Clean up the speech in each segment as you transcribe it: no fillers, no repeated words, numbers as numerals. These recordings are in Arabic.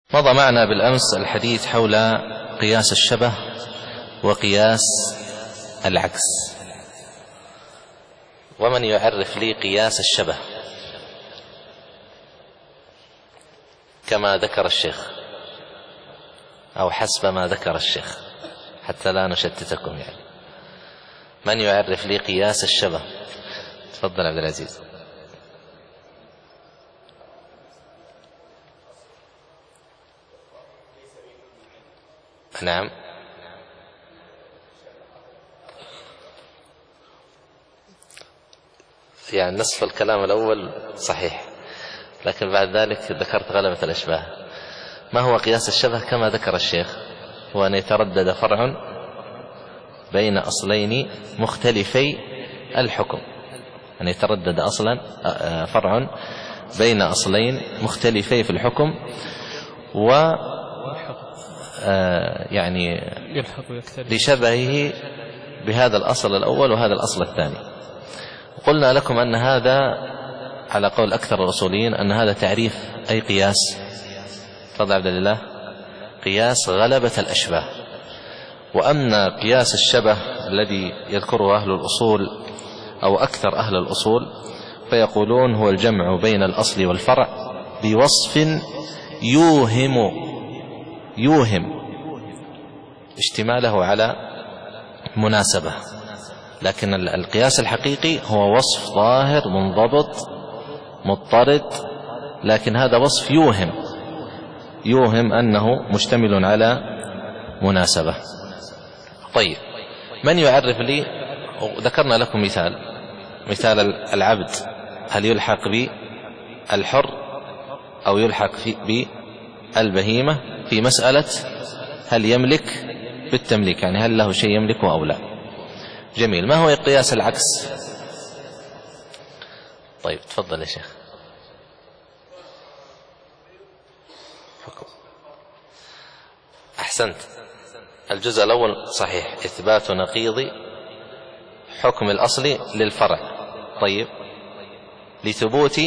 مضى معنا بالأمس الحديث حول قياس الشبه وقياس العكس. ومن يعرف لي قياس الشبه كما ذكر الشيخ أو حسب ما ذكر الشيخ حتى لا نشتتكم يعني. من يعرف لي قياس الشبه؟ تفضل عبد العزيز. نعم، يعني نصف الكلام الأول صحيح، لكن بعد ذلك ذكرت غلبة الأشباه. ما هو قياس الشبه كما ذكر الشيخ؟ هو أن يتردد فرع بين أصلين مختلفي الحكم، أن يتردد أصلا فرع بين أصلين مختلفي في الحكم و يعني لشبهه بهذا الأصل الأول وهذا الأصل الثاني. قلنا لكم أن هذا على قول أكثر الأصوليين أن هذا تعريف أي قياس. تفضل عبد الله. قياس غلبة الأشباه. وأما قياس الشبه الذي يذكره أهل الأصول أو أكثر أهل الأصول فيقولون هو الجمع بين الأصل والفرع بوصف يوهم اشتماله على مناسبة، لكن القياس الحقيقي هو وصف ظاهر منضبط مضطرد، لكن هذا وصف يوهم أنه مشتمل على مناسبة. طيب، من يعرف لي؟ ذكرنا لكم مثال العبد، هل يلحق بالحر أو يلحق بالبهيمة في مسألة هل يملك بالتمليك، يعني هل له شيء يملكه أو لا. جميل. ما هو قياس العكس؟ طيب تفضل يا شيخ. أحسنت، الجزء الأول صحيح، إثبات نقيض حكم الأصل للفرع. طيب، لثبوت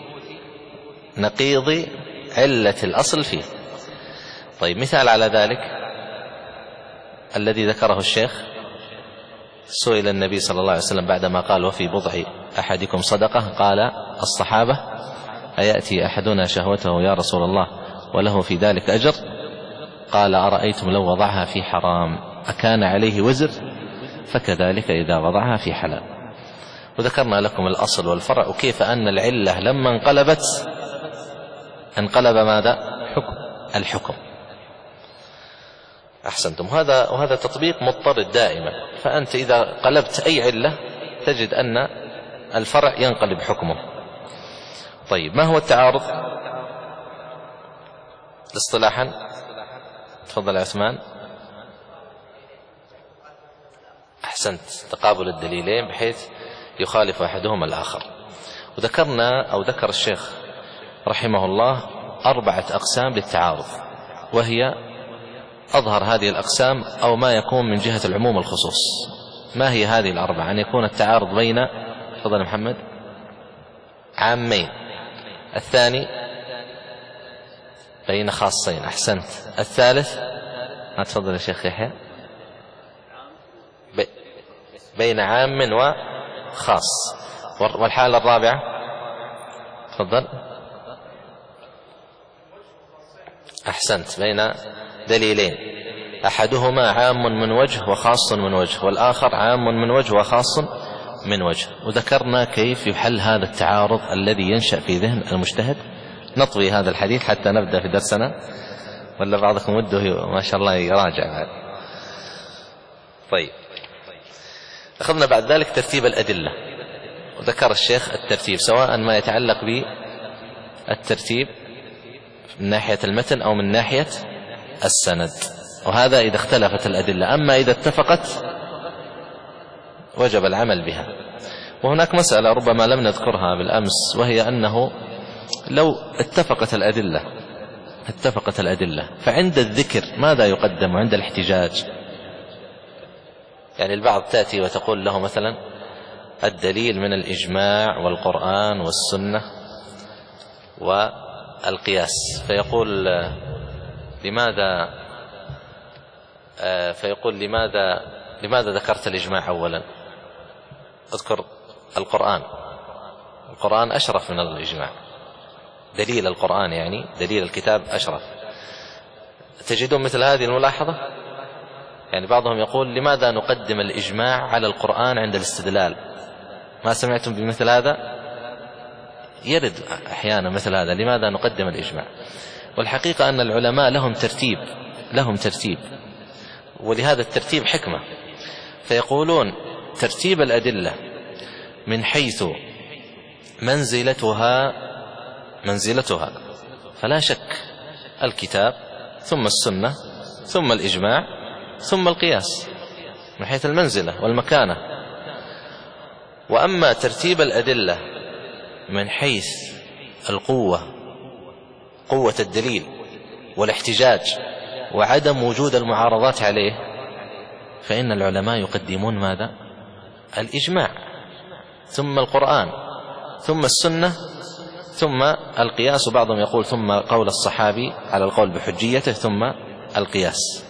نقيض علة الأصل فيه. طيب، مثال على ذلك الذي ذكره الشيخ، سئل النبي صلى الله عليه وسلم بعدما قال وفي بضع أحدكم صدقة، قال الصحابة أيأتي أحدنا شهوته يا رسول الله وله في ذلك أجر؟ قال أرأيتم لو وضعها في حرام أكان عليه وزر؟ فكذلك إذا وضعها في حلال. وذكرنا لكم الأصل والفرع وكيف أن العلة لما انقلب ماذا؟ الحكم. أحسنتم. وهذا تطبيق مضطرد دائما، فأنت إذا قلبت أي علة تجد أن الفرع ينقلب حكمه. طيب، ما هو التعارض اصطلاحا؟ تفضل عثمان. أحسنت، تقابل الدليلين بحيث يخالف أحدهما الآخر. وذكرنا أو ذكر الشيخ رحمه الله 4 أقسام للتعارض، وهي أظهر هذه الأقسام أو ما يكون من جهة العموم الخصوص. ما هي هذه ال4؟ أن يكون التعارض بين، تفضل محمد، عامين. الثاني بين خاصين. أحسنت. الثالث، تفضل يا شيخ يحيى، بين عام وخاص. والحالة الرابعة، تفضل. أحسنت، بين دليلين أحدهما عام من وجه وخاص من وجه، والآخر عام من وجه وخاص من وجه. وذكرنا كيف يحل هذا التعارض الذي ينشأ في ذهن المجتهد. نطوي هذا الحديث حتى نبدأ في درسنا، ولا بعضكم وده ما شاء الله يراجع بعد. طيب، أخذنا بعد ذلك ترتيب الأدلة، وذكر الشيخ الترتيب سواء ما يتعلق بالترتيب من ناحية المتن أو من ناحية السند، وهذا إذا اختلفت الأدلة. أما إذا اتفقت وجب العمل بها. وهناك مسألة ربما لم نذكرها بالأمس، وهي أنه لو اتفقت الأدلة فعند الذكر ماذا يقدم عند الاحتجاج؟ يعني البعض تأتي وتقول له مثلا الدليل من الإجماع والقرآن والسنة والقياس، فيقول لماذا فيقول لماذا ذكرت الإجماع أولا؟ اذكر القرآن أشرف من الإجماع، دليل القرآن يعني دليل الكتاب أشرف. تجدون مثل هذه الملاحظة؟ يعني بعضهم يقول لماذا نقدم الإجماع على القرآن عند الاستدلال؟ ما سمعتم بمثل هذا؟ يرد أحيانا مثل هذا، لماذا نقدم الإجماع؟ والحقيقة أن العلماء لهم ترتيب، ولهذا الترتيب حكمة. فيقولون ترتيب الأدلة من حيث منزلتها، فلا شك الكتاب ثم السنة ثم الإجماع ثم القياس من حيث المنزلة والمكانة. وأما ترتيب الأدلة من حيث قوة الدليل والاحتجاج وعدم وجود المعارضات عليه، فإن العلماء يقدمون ماذا؟ الإجماع ثم القرآن ثم السنة ثم القياس، وبعضهم يقول ثم قول الصحابي على القول بحجيته ثم القياس.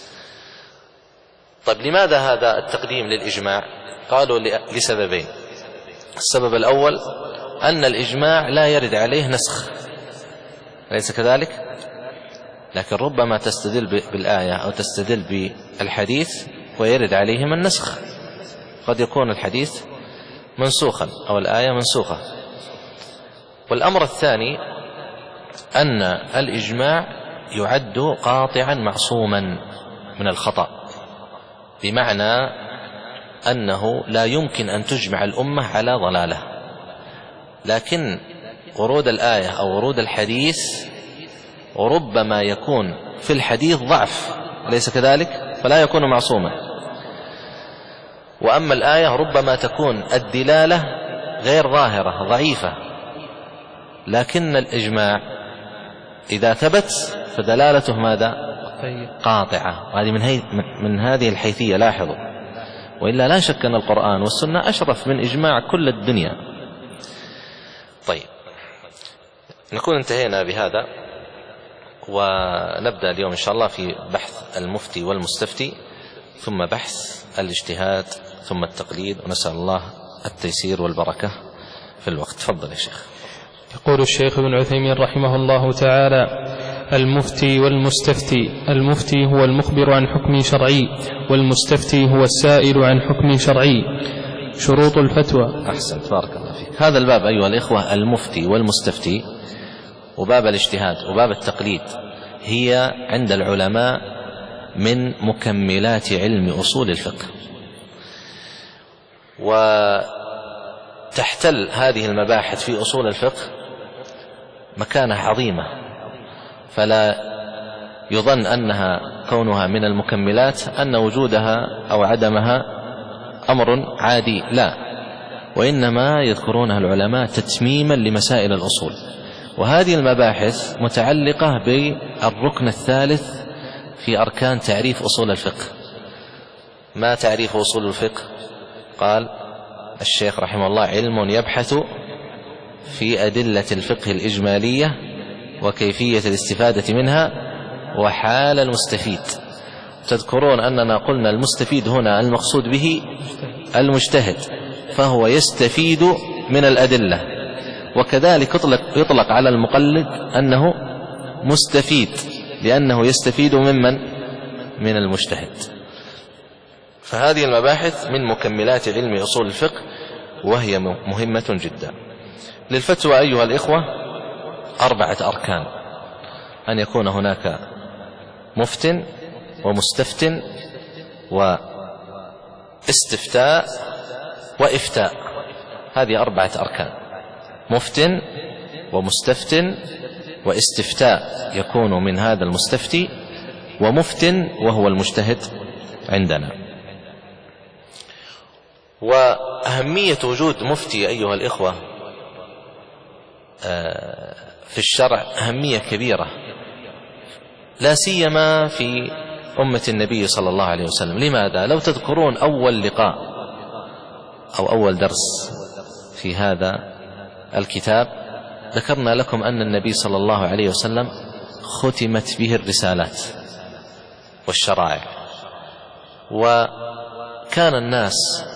طيب لماذا هذا التقديم للإجماع؟ قالوا لسببين. السبب الأول أن الإجماع لا يرد عليه نسخ، أليس كذلك؟ لكن ربما تستدل بالآية أو تستدل بالحديث ويرد عليهم النسخ، قد يكون الحديث منسوخا أو الآية منسوخة. والأمر الثاني أن الإجماع يعد قاطعا معصوما من الخطأ، بمعنى أنه لا يمكن أن تجمع الأمة على ضلالة، لكن ورود الآية أو ورود الحديث وربما يكون في الحديث ضعف، أليس كذلك؟ فلا يكون معصوما. وأما الآية ربما تكون الدلالة غير ظاهرة ضعيفة، لكن الإجماع إذا ثبت فدلالته ماذا؟ قاطعة. وهذه من هذه الحيثية لاحظوا، وإلا لا شك أن القرآن والسنة أشرف من إجماع كل الدنيا. طيب نكون انتهينا بهذا، ونبدأ اليوم إن شاء الله في بحث المفتي والمستفتي، ثم بحث الاجتهاد، ثم التقليد، ونسأل الله التيسير والبركة في الوقت. تفضل يا شيخ. يقول الشيخ ابن عثيمين رحمه الله تعالى: المفتي والمستفتي. المفتي هو المخبر عن حكم شرعي، والمستفتي هو السائل عن حكم شرعي. شروط الفتوى. أحسنت، بارك الله فيك. هذا الباب أيها الإخوة، المفتي والمستفتي وباب الاجتهاد وباب التقليد، هي عند العلماء من مكملات علم أصول الفقه، وتحتل هذه المباحث في أصول الفقه مكانة عظيمة، فلا يظن أنها كونها من المكملات أن وجودها أو عدمها أمر عادي، لا، وإنما يذكرونها العلماء تتميما لمسائل الأصول. وهذه المباحث متعلقة بالركن الثالث في أركان تعريف أصول الفقه. ما تعريف أصول الفقه؟ قال الشيخ رحمه الله: علم يبحث في أدلة الفقه الإجمالية وكيفية الاستفادة منها وحال المستفيد. تذكرون أننا قلنا المستفيد هنا المقصود به المجتهد، فهو يستفيد من الأدلة، وكذلك يطلق على المقلد أنه مستفيد لأنه يستفيد من المجتهد. فهذه المباحث من مكملات علم أصول الفقه، وهي مهمة جدا. للفتوى أيها الإخوة 4 أركان: أن يكون هناك مفت ومستفت واستفتاء وإفتاء. هذه 4 أركان: مفت ومستفت واستفتاء يكون من هذا المستفتي، ومفت وهو المجتهد عندنا. وأهمية وجود مفتي أيها الإخوة في الشرع أهمية كبيرة، لا سيما في أمة النبي صلى الله عليه وسلم. لماذا؟ لو تذكرون أول لقاء أو أول درس في هذا الكتاب ذكرنا لكم أن النبي صلى الله عليه وسلم ختمت به الرسالات والشرائع، وكان الناس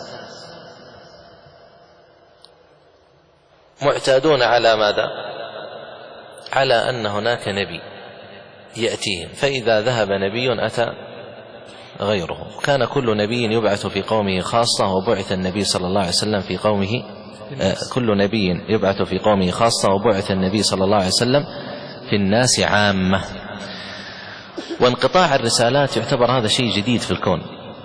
معتادون على ماذا؟ على أن هناك نبي يأتيهم، فإذا ذهب نبي أتى غيره. كان كل نبي يبعث في قومه خاصة، وبعث النبي صلى الله عليه وسلم في قومه كل نبي يبعث في قومه خاصة، وبعث النبي صلى الله عليه وسلم في الناس عامة. وانقطاع الرسالات يعتبر هذا شيء جديد في الكون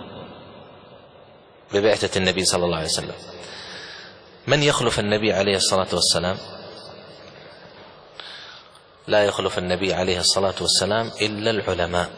ببعثة النبي صلى الله عليه وسلم. من يخلف النبي عليه الصلاة والسلام؟ لا يخلف النبي عليه الصلاة والسلام إلا العلماء،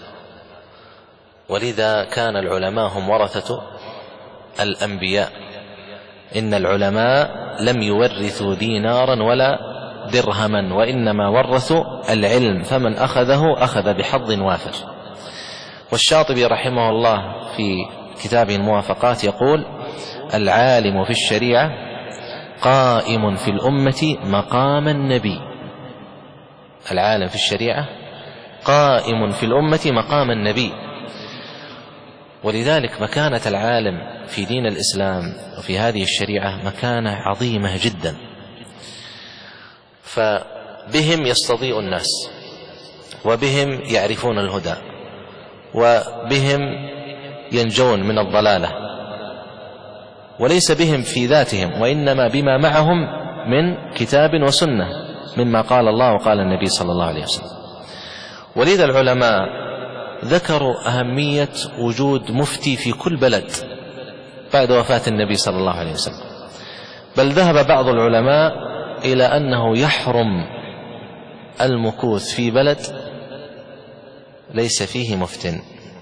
ولذا كان العلماء هم ورثة الأنبياء. إن العلماء لم يورثوا دينارا ولا درهما، وإنما ورثوا العلم، فمن أخذه أخذ بحظ وافر. والشاطبي رحمه الله في كتابه الموافقات يقول: العالم في الشريعة قائم في الأمة مقام النبي. العالم في الشريعة قائم في الأمة مقام النبي. ولذلك مكانة العالم في دين الإسلام وفي هذه الشريعة مكانة عظيمة جدا، فبهم يستضيء الناس، وبهم يعرفون الهدى، وبهم ينجون من الضلالة، وليس بهم في ذاتهم، وإنما بما معهم من كتاب وسنة مما قال الله وقال النبي صلى الله عليه وسلم. ولذا العلماء ذكروا أهمية وجود مفتي في كل بلد بعد وفاة النبي صلى الله عليه وسلم، بل ذهب بعض العلماء إلى أنه يحرم المكوث في بلد ليس فيه مفتن.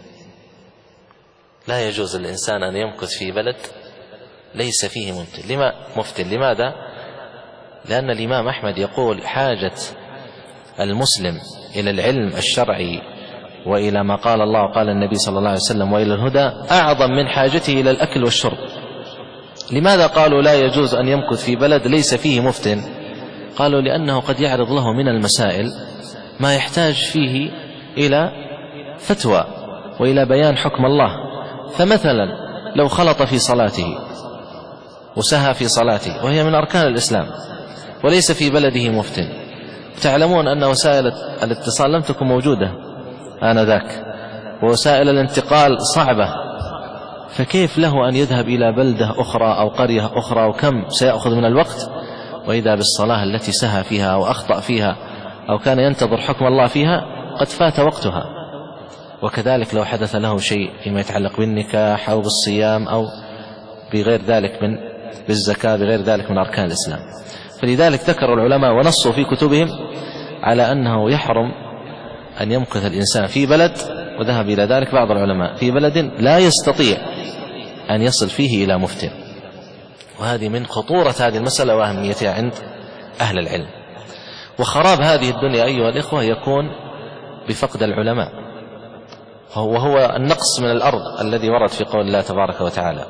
لا يجوز للإنسان أن يمكث في بلد ليس فيه مفتن. لماذا؟ لأن الإمام أحمد يقول: حاجة المسلم إلى العلم الشرعي وإلى ما قال الله وقال النبي صلى الله عليه وسلم وإلى الهدى أعظم من حاجته إلى الأكل والشرب. لماذا قالوا لا يجوز أن يمكث في بلد ليس فيه مفتن؟ قالوا: لأنه قد يعرض له من المسائل ما يحتاج فيه إلى فتوى وإلى بيان حكم الله. فمثلا لو خلط في صلاته وسهى في صلاته وهي من أركان الإسلام وليس في بلده مفتن، تعلمون أن وسائل الاتصال لم تكن موجودة آنذاك، ووسائل الانتقال صعبة، فكيف له أن يذهب إلى بلدة أخرى أو قرية أخرى، وكم سيأخذ من الوقت، وإذا بالصلاة التي سهى فيها أو أخطأ فيها أو كان ينتظر حكم الله فيها قد فات وقتها. وكذلك لو حدث له شيء فيما يتعلق بالنكاح أو بالصيام أو بغير ذلك بالزكاة، بغير ذلك من أركان الإسلام. فلذلك ذكر العلماء ونصوا في كتبهم على أنه يحرم أن يمكث الإنسان في بلد، وذهب إلى ذلك بعض العلماء، في بلد لا يستطيع أن يصل فيه إلى مفتن. وهذه من خطورة هذه المسألة وأهميتها عند أهل العلم. وخراب هذه الدنيا أيها الإخوة يكون بفقد العلماء، وهو النقص من الأرض الذي ورد في قول الله تبارك وتعالى.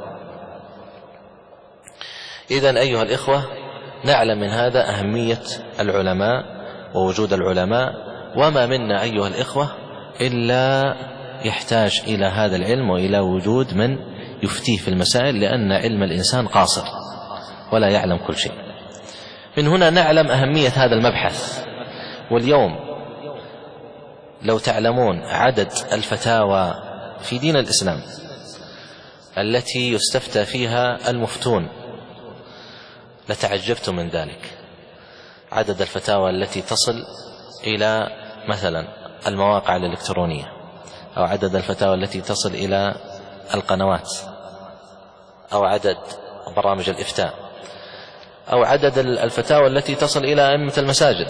إذن أيها الإخوة نعلم من هذا أهمية العلماء ووجود العلماء، وما منا أيها الإخوة إلا يحتاج إلى هذا العلم وإلى وجود من يفتيه في المسائل، لأن علم الإنسان قاصر ولا يعلم كل شيء. من هنا نعلم أهمية هذا المبحث. واليوم لو تعلمون عدد الفتاوى في دين الإسلام التي يستفتى فيها المفتون لتعجبتم من ذلك. عدد الفتاوى التي تصل إلى مثلا المواقع الإلكترونية، أو عدد الفتاوى التي تصل إلى القنوات، أو عدد برامج الإفتاء، أو عدد الفتاوى التي تصل إلى أئمة المساجد.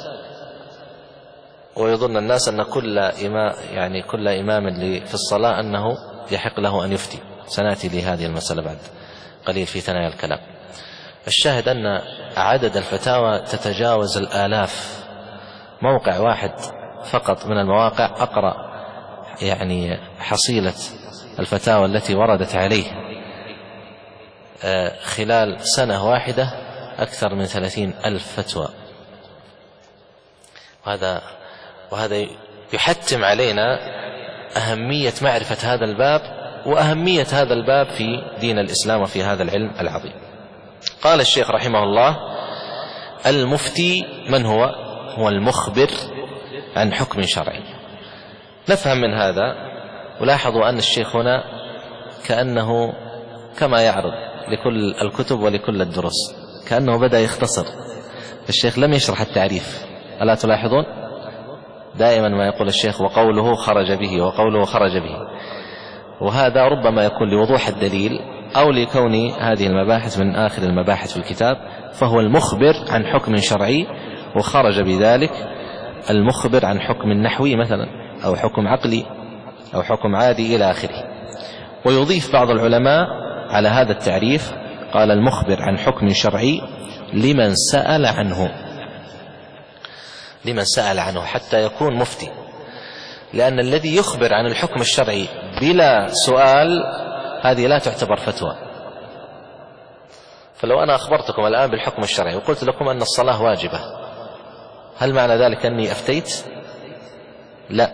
ويظن الناس أن كل إمام في الصلاة أنه يحق له أن يفتي. سنأتي لهذه المسألة بعد قليل في ثنايا الكلام. الشاهد أن عدد الفتاوى تتجاوز الآلاف. موقع واحد فقط من المواقع أقرأ حصيلة الفتاوى التي وردت عليه خلال سنة واحدة أكثر من 30,000 فتوى. وهذا وهذا يحتم علينا أهمية معرفة هذا الباب وأهمية هذا الباب في دين الإسلام وفي هذا العلم العظيم. قال الشيخ رحمه الله: المفتي من هو؟ هو المخبر عن حكم شرعي. نفهم من هذا، ولاحظوا أن الشيخ هنا كأنه كما يعرض لكل الكتب ولكل الدروس كأنه بدأ يختصر. الشيخ لم يشرح التعريف، ألا تلاحظون؟ دائما ما يقول الشيخ وقوله خرج به وقوله خرج به، وهذا ربما يكون لوضوح الدليل أو لكون هذه المباحث من آخر المباحث في الكتاب، فهو المخبر عن حكم شرعي، وخرج بذلك المخبر عن حكم نحوي مثلا أو حكم عقلي أو حكم عادي إلى آخره. ويضيف بعض العلماء على هذا التعريف، قال المخبر عن حكم شرعي لمن سأل عنه، لمن سأل عنه حتى يكون مفتي، لأن الذي يخبر عن الحكم الشرعي بلا سؤال هذه لا تعتبر فتوى. فلو أنا أخبرتكم الآن بالحكم الشرعي وقلت لكم أن الصلاة واجبة، هل معنى ذلك أني أفتيت؟ لا،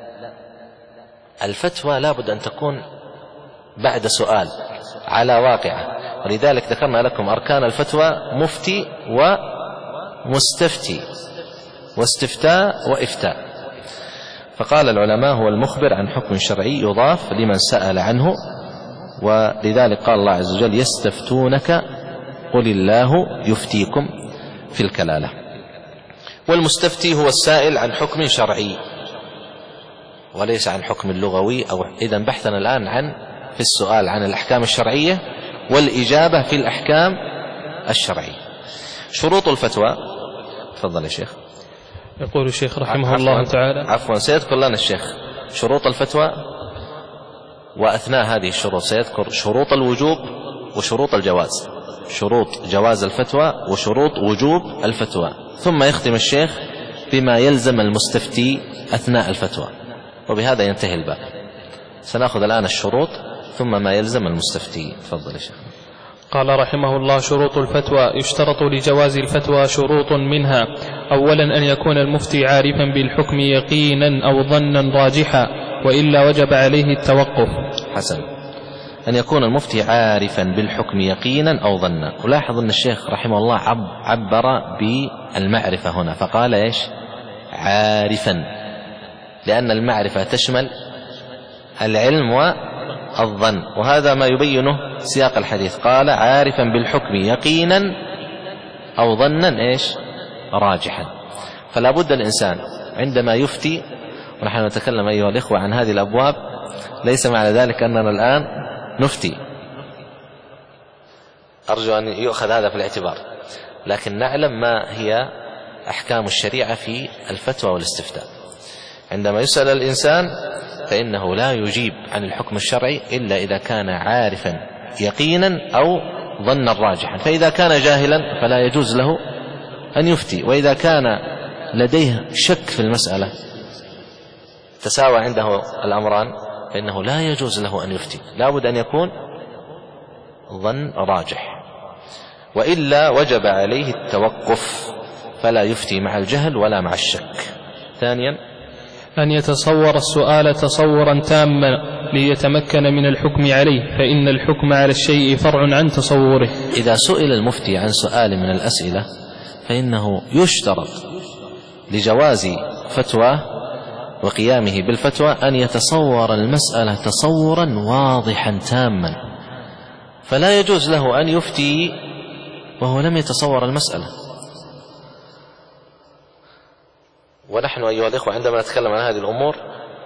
الفتوى لابد أن تكون بعد سؤال على واقعة، ولذلك ذكرنا لكم أركان الفتوى: مفتي ومستفتي واستفتاء وإفتاء. فقال العلماء هو المخبر عن حكم شرعي يضاف لمن سأل عنه، ولذلك قال الله عز وجل: يستفتونك قل الله يفتيكم في الكلالة. والمستفتي هو السائل عن حكم شرعي وليس عن حكم لغوي. أو إذن بحثنا الآن في السؤال عن الأحكام الشرعية والإجابة في الأحكام الشرعية. شروط الفتوى، تفضل يا شيخ. يقول الشيخ رحمه الله تعالى، عفوا سيذكر لنا الشيخ شروط الفتوى، وأثناء هذه الشروط سيذكر شروط الوجوب وشروط الجواز، شروط جواز الفتوى وشروط وجوب الفتوى، ثم يختم الشيخ بما يلزم المستفتي أثناء الفتوى، وبهذا ينتهي الباب. سنأخذ الآن الشروط ثم ما يلزم المستفتي. تفضل يا شيخ. قال رحمه الله: شروط الفتوى. يشترط لجواز الفتوى شروط، منها: أولا أن يكون المفتي عارفا بالحكم يقينا أو ظنا راجحا، وإلا وجب عليه التوقف. حسن، أن يكون المفتي عارفا بالحكم يقينا أو ظنا. ولاحظ أن الشيخ رحمه الله عبر بالمعرفة هنا، فقال إيش؟ عارفا، لأن المعرفة تشمل العلم والظن، وهذا ما يبينه سياق الحديث. قال عارفا بالحكم يقينا أو ظنا إيش؟ راجحا. فلا بد الإنسان عندما يفتي، ونحن نتكلم أيها الإخوة عن هذه الأبواب، ليس معنى ذلك أننا الآن نفتي، أرجو أن يؤخذ هذا في الاعتبار، لكن نعلم ما هي أحكام الشريعة في الفتوى والاستفتاء. عندما يسأل الإنسان فإنه لا يجيب عن الحكم الشرعي إلا إذا كان عارفا يقينا أو ظنا راجحا، فإذا كان جاهلا فلا يجوز له أن يفتي، وإذا كان لديه شك في المسألة تساوى عنده الأمران فإنه لا يجوز له أن يفتي، لا بد أن يكون ظن راجح، وإلا وجب عليه التوقف، فلا يفتي مع الجهل ولا مع الشك. ثانيا أن يتصور السؤال تصورا تاما ليتمكن من الحكم عليه، فإن الحكم على الشيء فرع عن تصوره. إذا سئل المفتي عن سؤال من الأسئلة فإنه يشترط لجواز فتوى وقيامه بالفتوى أن يتصور المسألة تصورا واضحا تاما، فلا يجوز له أن يفتي وهو لم يتصور المسألة. ونحن أيها الإخوة عندما نتكلم عن هذه الأمور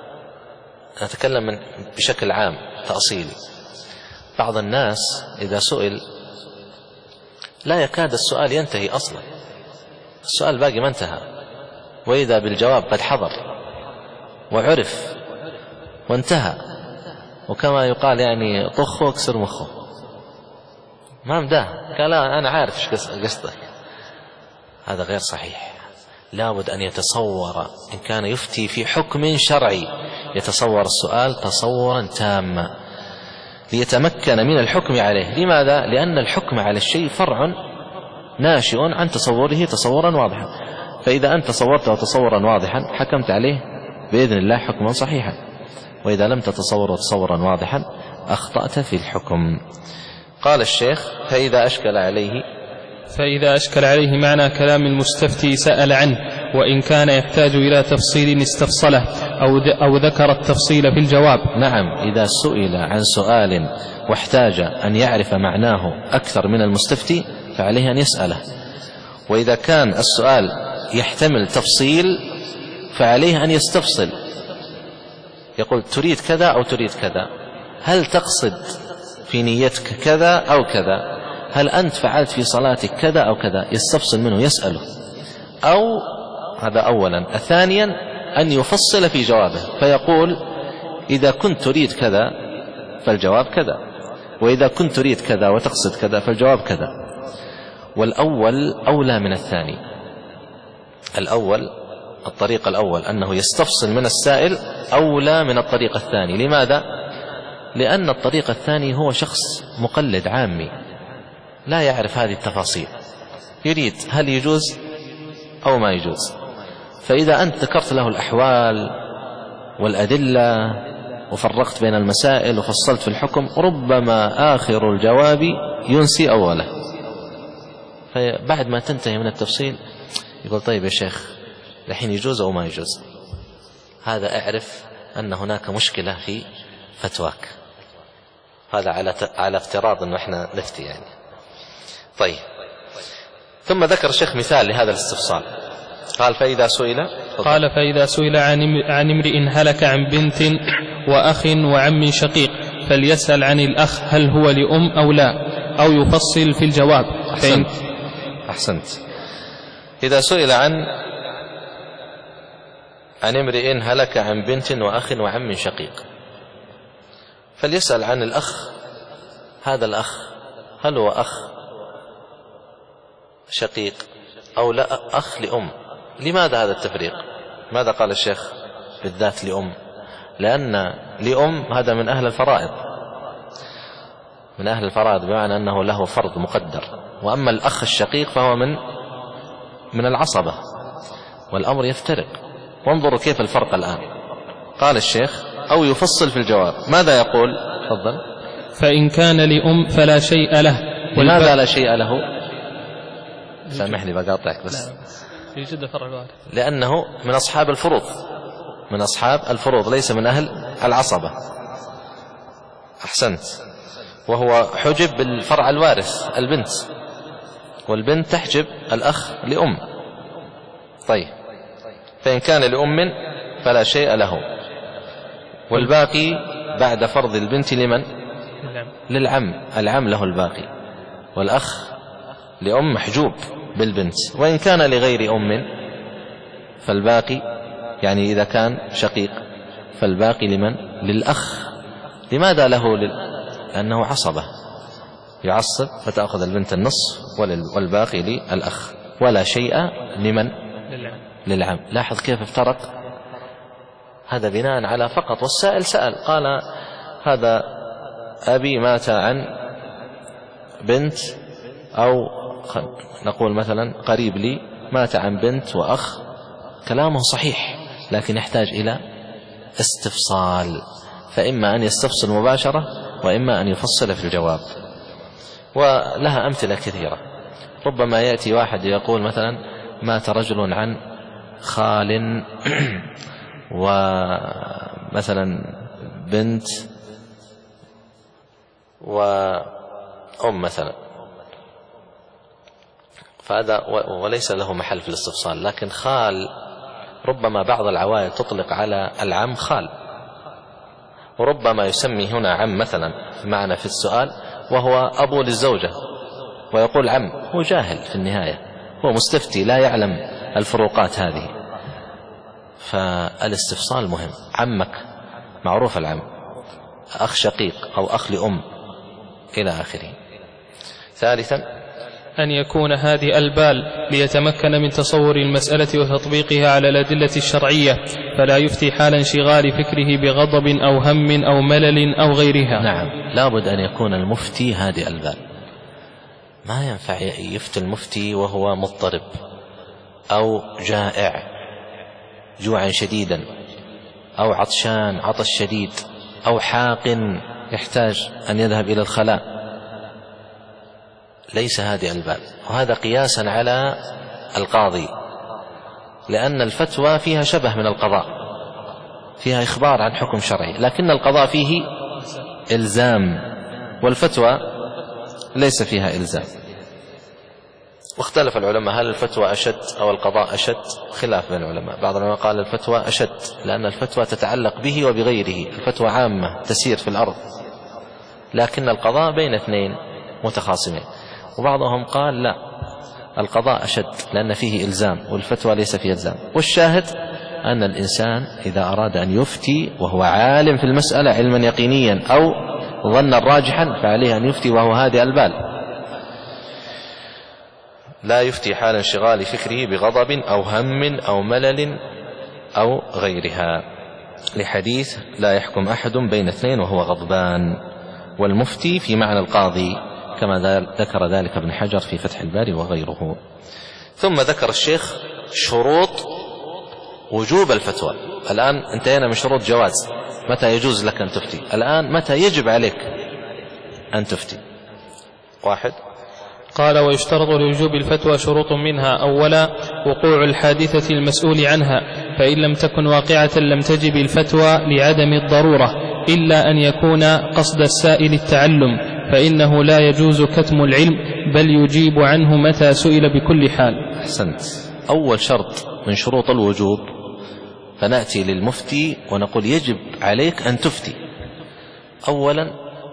نتكلم بشكل عام تأصيلي. بعض الناس إذا سئل لا يكاد السؤال ينتهي أصلا، السؤال باقي ما انتهى، وإذا بالجواب قد حضر وعرف وانتهى، وكما يقال يعني طخه واكسر مخه، ما مداه، قال لا أنا عارف ايش قصدك. هذا غير صحيح. لابد أن يتصور إن كان يفتي في حكم شرعي يتصور السؤال تصورا تاما ليتمكن من الحكم عليه. لماذا؟ لأن الحكم على الشيء فرع ناشئ عن تصوره تصورا واضحا، فإذا أنت تصورته تصورا واضحا حكمت عليه بإذن الله حكما صحيحا، وإذا لم تتصوره تصورا واضحا أخطأت في الحكم. قال الشيخ: فإذا أشكل عليه معنى كلام المستفتي سأل عنه، وإن كان يحتاج إلى تفصيل استفصله أو ذكر التفصيل في الجواب. نعم، إذا سئل عن سؤال واحتاج أن يعرف معناه أكثر من المستفتي فعليه أن يسأله، وإذا كان السؤال يحتمل تفصيل فعليه أن يستفصل، يقول: تريد كذا أو تريد كذا، هل تقصد في نيتك كذا أو كذا، هل أنت فعلت في صلاتك كذا أو كذا، يستفصل منه يسأله. أو هذا أولا. ثانيا أن يفصل في جوابه فيقول: إذا كنت تريد كذا فالجواب كذا، وإذا كنت تريد كذا وتقصد كذا فالجواب كذا. والأول أولى من الثاني. الطريق الأول أنه يستفصل من السائل أولى من الطريق الثاني. لماذا؟ لأن الطريق الثاني هو شخص مقلد عامي لا يعرف هذه التفاصيل، يريد هل يجوز أو ما يجوز. فإذا أنت ذكرت له الأحوال والأدلة وفرقت بين المسائل وفصلت في الحكم، ربما آخر الجواب ينسي أوله، فبعد ما تنتهي من التفصيل يقول: طيب يا شيخ، الحين يجوز أو ما يجوز؟ هذا أعرف أن هناك مشكلة في فتواك. هذا على افتراض أنه إحنا نفتي يعني. طيب، ثم ذكر الشيخ مثال لهذا الاستفصال. قال: فإذا سئل عن امرئ هلك عن بنت وأخ وعم شقيق فليسأل عن الأخ هل هو لأم أو لا، أو يفصل في الجواب. أحسنت. إذا سئل عن امرئ هلك عن بنت وأخ وعم شقيق فليسأل عن الأخ، هذا الأخ هل هو أخ شقيق أو لا أخ لأم. لماذا هذا التفريق؟ ماذا قال الشيخ بالذات لأم؟ لأن لأم هذا من أهل الفرائض، بمعنى أنه له فرض مقدر، وأما الأخ الشقيق فهو من العصبة، والأمر يفترق. وانظروا كيف الفرق الآن. قال الشيخ: أو يفصل في الجواب. ماذا يقول؟ تفضل. فإن كان لأم فلا شيء له. لماذا لا شيء له؟ سامحني بقاطعك بس. يوجد فرع واحد. لأنه من أصحاب الفروض، ليس من أهل العصبة. أحسنت. وهو حجب بالفرع الوارث البنت، والبنت تحجب الأخ لأم. طيب، فإن كان لأم فلا شيء له، والباقي بعد فرض البنت لمن؟ للعم. العم له الباقي، والأخ لأم محجوب بالبنت. وإن كان لغير أم فالباقي، يعني إذا كان شقيق فالباقي لمن؟ للأخ. لماذا له؟ لأنه عصبة، يعصب فتأخذ البنت النصف والباقي للأخ، ولا شيء لمن؟ للعم. لاحظ كيف افترق. هذا بناء على فقط، والسائل سأل قال: هذا أبي مات عن بنت، أو نقول مثلا قريب لي مات عن بنت وأخ. كلامه صحيح، لكن يحتاج إلى استفصال، فإما أن يستفصل مباشرة وإما أن يفصل في الجواب. ولها أمثلة كثيرة. ربما يأتي واحد يقول مثلا: مات رجل عن خال ومثلا بنت وأم مثلا، فهذا وليس له محل في الاستفصال. لكن خال، ربما بعض العوائل تطلق على العم خال، وربما يسمي هنا عم مثلا معنا في السؤال وهو أبو للزوجة ويقول عم. هو جاهل في النهاية، هو مستفتي لا يعلم الفروقات هذه. فالاستفصال مهم. عمك معروف العم، أخ شقيق أو أخ لأم إلى آخره. ثالثا أن يكون هادئ البال ليتمكن من تصور المسألة وتطبيقها على الأدلة الشرعية، فلا يفتي حال انشغال فكره بغضب أو هم أو ملل أو غيرها. نعم، لابد أن يكون المفتي هادئ البال. ما ينفع يفتي المفتي وهو مضطرب أو جائع جوعا شديدا، أو عطشان عطش شديد، أو حاق يحتاج أن يذهب إلى الخلاء، ليس هادئ البال. وهذا قياسا على القاضي، لأن الفتوى فيها شبه من القضاء، فيها إخبار عن حكم شرعي، لكن القضاء فيه إلزام، والفتوى ليس فيها إلزام. واختلف العلماء هل الفتوى أشد أو القضاء أشد، خلاف بين العلماء. بعض العلماء قال الفتوى أشد لأن الفتوى تتعلق به وبغيره، الفتوى عامة تسير في الأرض، لكن القضاء بين اثنين متخاصمين. وبعضهم قال لا، القضاء أشد لأن فيه إلزام والفتوى ليس فيه إلزام. والشاهد أن الإنسان إذا أراد أن يفتي وهو عالم في المسألة علما يقينيا أو ظنا راجحا فعليه أن يفتي وهو هادئ البال، لا يفتي حال انشغال فكره بغضب أو هم أو ملل أو غيرها، لحديث لا يحكم أحد بين اثنين وهو غضبان. والمفتي في معنى القاضي كما ذكر ذلك ابن حجر في فتح الباري وغيره. ثم ذكر الشيخ شروط وجوب الفتوى. الآن انتهينا من شروط جواز، متى يجوز لك أن تفتي. الآن متى يجب عليك أن تفتي. واحد، قال ويشترط لوجوب الفتوى شروط، منها أولا وقوع الحادثة المسؤول عنها، فإن لم تكن واقعة لم تجب الفتوى لعدم الضرورة، إلا أن يكون قصد السائل التعلم، فإنه لا يجوز كتم العلم بل يجيب عنه متى سئل بكل حال. أحسنت. أول شرط من شروط الوجوب، فنأتي للمفتي ونقول يجب عليك أن تفتي. أولا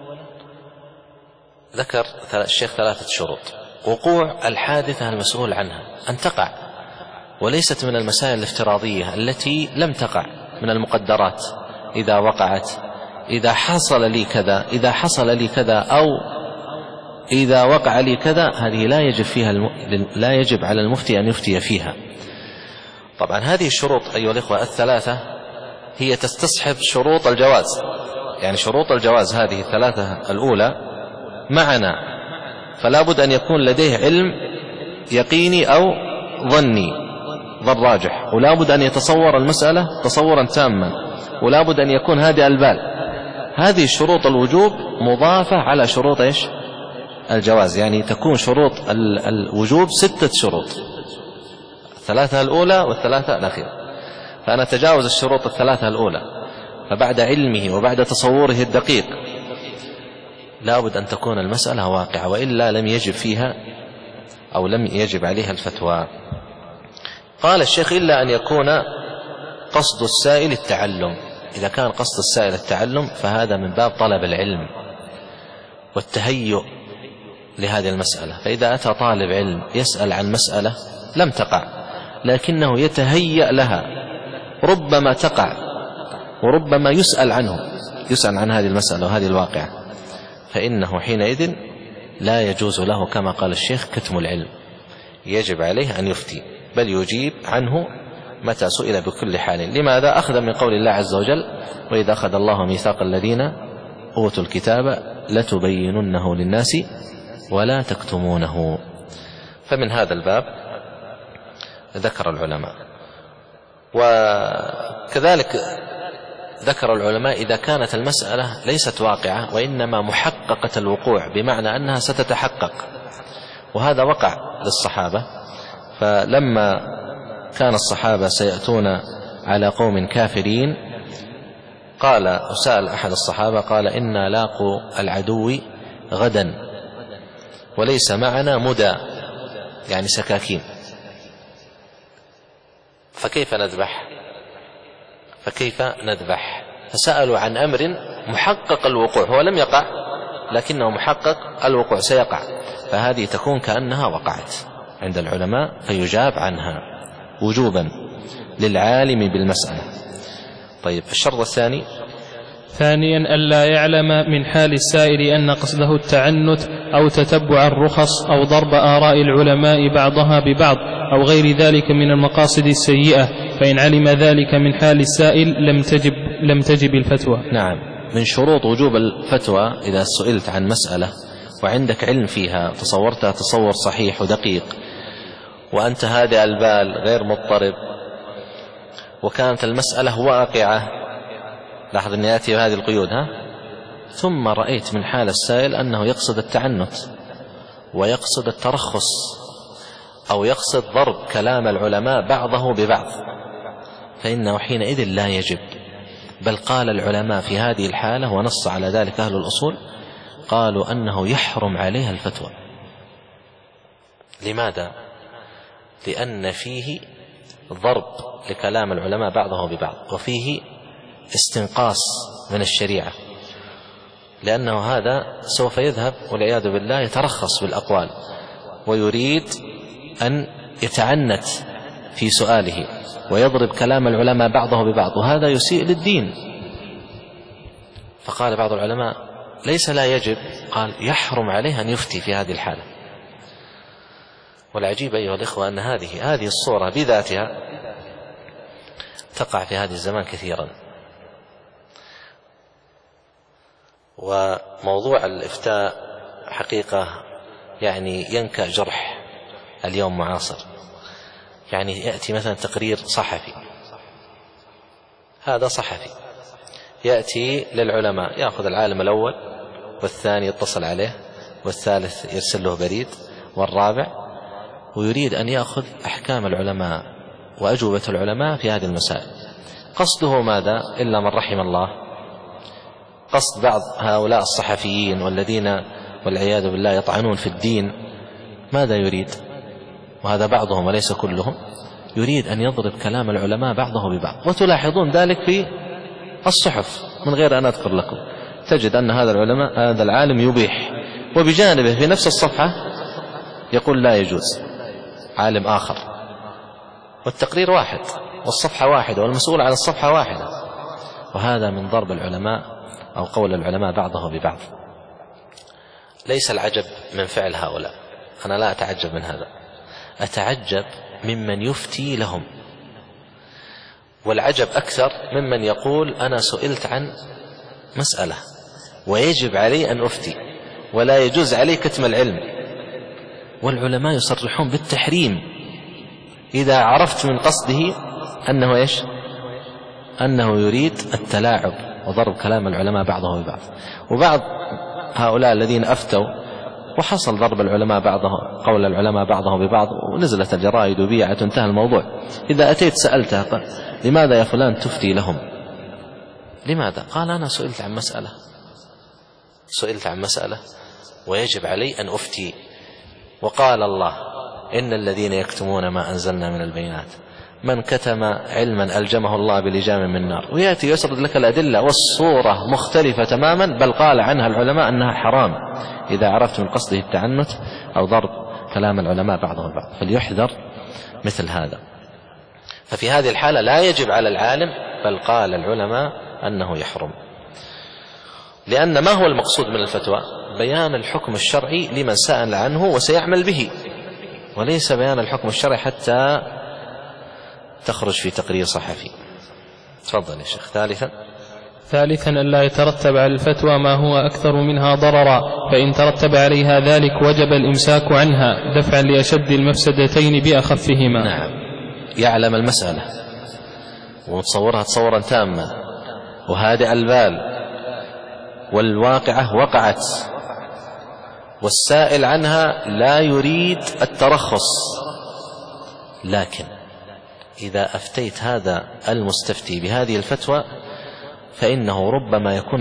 ذكر الشيخ ثلاثة شروط: وقوع الحادثة المسؤول عنها، أن تقع، وليست من المسائل الافتراضية التي لم تقع، من المقدرات إذا وقعت، إذا حصل لي كذا، إذا حصل لي كذا، أو إذا وقع لي كذا، هذه لا يجب على المفتي أن يفتي فيها. طبعا هذه الشروط أيها الإخوة الثلاثة هي تستصحب شروط الجواز، يعني شروط الجواز هذه الثلاثة الأولى معنا، فلا بد أن يكون لديه علم يقيني أو ظني ظن راجح، ولا بد أن يتصور المسألة تصورا تاما، ولا بد أن يكون هادئ البال. هذه شروط الوجوب مضافة على شروط إيش؟ الجواز، يعني تكون شروط الوجوب 6 شروط، 3 الأولى والثلاثة الأخيرة. فأنا تجاوز الشروط 3 الأولى، فبعد علمه وبعد تصوره الدقيق لا بد أن تكون المسألة واقعة، وإلا لم يجب فيها أو لم يجب عليها الفتوى. قال الشيخ إلا أن يكون قصد السائل التعلم. إذا كان قصد السائل التعلم فهذا من باب طلب العلم والتهيؤ لهذه المسألة. فإذا أتى طالب علم يسأل عن مسألة لم تقع لكنه يتهيأ لها، ربما تقع وربما يسأل عن هذه المسألة وهذه الواقعة، فإنه حينئذ لا يجوز له كما قال الشيخ كتم العلم، يجب عليه أن يفتي، بل يجيب عنه متى سئل بكل حال. لماذا؟ أخذ من قول الله عز وجل: وإذا أخذ الله ميثاق الذين أوتوا الكتاب لتبيننه للناس ولا تكتمونه. فمن هذا الباب ذكر العلماء. وكذلك ذكر العلماء إذا كانت المسألة ليست واقعة وإنما محققة الوقوع، بمعنى أنها ستتحقق، وهذا وقع للصحابة. فلما كان الصحابة سيأتون على قوم كافرين قال، سأل أحد الصحابة قال: إنا لاقوا العدو غدا وليس معنا مدى، يعني سكاكين، فكيف نذبح؟ فسألوا عن أمر محقق الوقوع، هو لم يقع لكنه محقق الوقوع، سيقع، فهذه تكون كأنها وقعت عند العلماء فيجاب عنها وجوبا للعالم بالمسألة. طيب، الشرط الثاني: ثانيا ألا يعلم من حال السائل أن قصده التعنت أو تتبع الرخص أو ضرب آراء العلماء بعضها ببعض أو غير ذلك من المقاصد السيئة، فإن علم ذلك من حال السائل لم تجب الفتوى. نعم، من شروط وجوب الفتوى إذا سئلت عن مسألة وعندك علم فيها، تصورتها تصور صحيح ودقيق، وأنت هادئ البال غير مضطرب، وكانت المسألة واقعة، لاحظ أن يأتي بهذه القيود، ثم رأيت من حال السائل أنه يقصد التعنت ويقصد الترخص أو يقصد ضرب كلام العلماء بعضه ببعض، فإنه حينئذ لا يجب. بل قال العلماء في هذه الحالة، ونص على ذلك أهل الأصول، قالوا أنه يحرم عليها الفتوى. لماذا؟ لأن فيه ضرب لكلام العلماء بعضه ببعض، وفيه استنقاص من الشريعة، لأنه هذا سوف يذهب والعياذ بالله يترخص بالأقوال ويريد أن يتعنت في سؤاله ويضرب كلام العلماء بعضه ببعض، وهذا يسيء للدين. فقال بعض العلماء ليس لا يجب، قال يحرم عليه أن يفتي في هذه الحالة. والعجيب أيها الإخوة أن هذه الصورة بذاتها تقع في هذا الزمان كثيرا. وموضوع الإفتاء حقيقة يعني ينكأ جرح اليوم معاصر. يعني يأتي مثلا تقرير صحفي، هذا صحفي يأتي للعلماء، يأخذ العالم الأول والثاني يتصل عليه والثالث يرسل له بريد والرابع، ويريد أن يأخذ أحكام العلماء وأجوبة العلماء في هذه المسائل. قصده ماذا؟ إلا من رحم الله. قصد بعض هؤلاء الصحفيين والذين والعياذ بالله يطعنون في الدين، ماذا يريد؟ وهذا بعضهم وليس كلهم، يريد أن يضرب كلام العلماء بعضه ببعض. وتلاحظون ذلك في الصحف من غير أن أذكر لكم، تجد أن هذا العالم يبيح، وبجانبه في نفس الصفحة يقول لا يجوز عالم آخر، والتقرير واحد والصفحة واحدة والمسؤول عن الصفحة واحدة. وهذا من ضرب العلماء أو قول العلماء بعضه ببعض. ليس العجب من فعل هؤلاء، أنا لا أتعجب من هذا، أتعجب ممن يفتي لهم. والعجب أكثر ممن يقول أنا سئلت عن مسألة ويجب علي أن أفتي ولا يجوز علي كتم العلم، والعلماء يصرحون بالتحريم إذا عرفت من قصده أنه إيش؟ أنه يريد التلاعب وضرب كلام العلماء بعضه ببعض. وبعض هؤلاء الذين أفتوا وحصل ضرب العلماء قول العلماء بعضه ببعض ونزلت الجرائد وبيعت وانتهى الموضوع، إذا أتيت سألته قال لماذا يا فلان تفتي لهم؟ لماذا؟ قال أنا سئلت عن مسألة ويجب علي أن أفتي، وقال الله إن الذين يكتمون ما أنزلنا من البينات من كتم علما ألجمه الله بلجام من نار. ويأتي يسرد لك الأدلة والصورة مختلفة تماما، بل قال عنها العلماء أنها حرام إذا عرفت من قصده التعنت أو ضرب كلام العلماء بعضهم البعض، فليحذر مثل هذا. ففي هذه الحالة لا يجب على العالم، بل قال العلماء أنه يحرم. لأن ما هو المقصود من الفتوى؟ بيان الحكم الشرعي لمن سأل عنه وسيعمل به، وليس بيان الحكم الشرعي حتى تخرج في تقرير صحفي. تفضل يا شيخ. ثالثا ألا يترتب على الفتوى ما هو أكثر منها ضررا، فإن ترتب عليها ذلك وجب الإمساك عنها دفعا لأشد المفسدتين بأخفهما. نعم، يعلم المسألة وتصورها تصورا تاما وهادئ البال، والواقعة وقعت والسائل عنها لا يريد الترخص، لكن إذا أفتيت هذا المستفتي بهذه الفتوى فإنه ربما يكون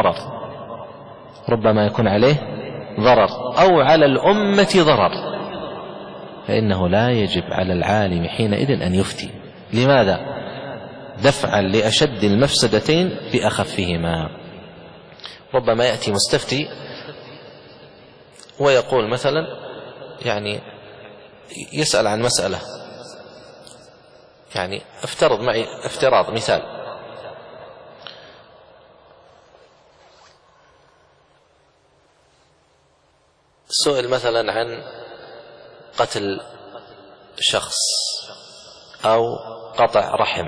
عليه ضرر أو على الأمة ضرر، فإنه لا يجب على العالم حينئذ أن يفتي. لماذا؟ دفعا لأشد المفسدتين بأخفهما. ربما يأتي مستفتي ويقول مثلا يعني يسأل عن مسألة، يعني افترض معي افتراض مثال، سئل مثلا عن قتل شخص أو قطع رحم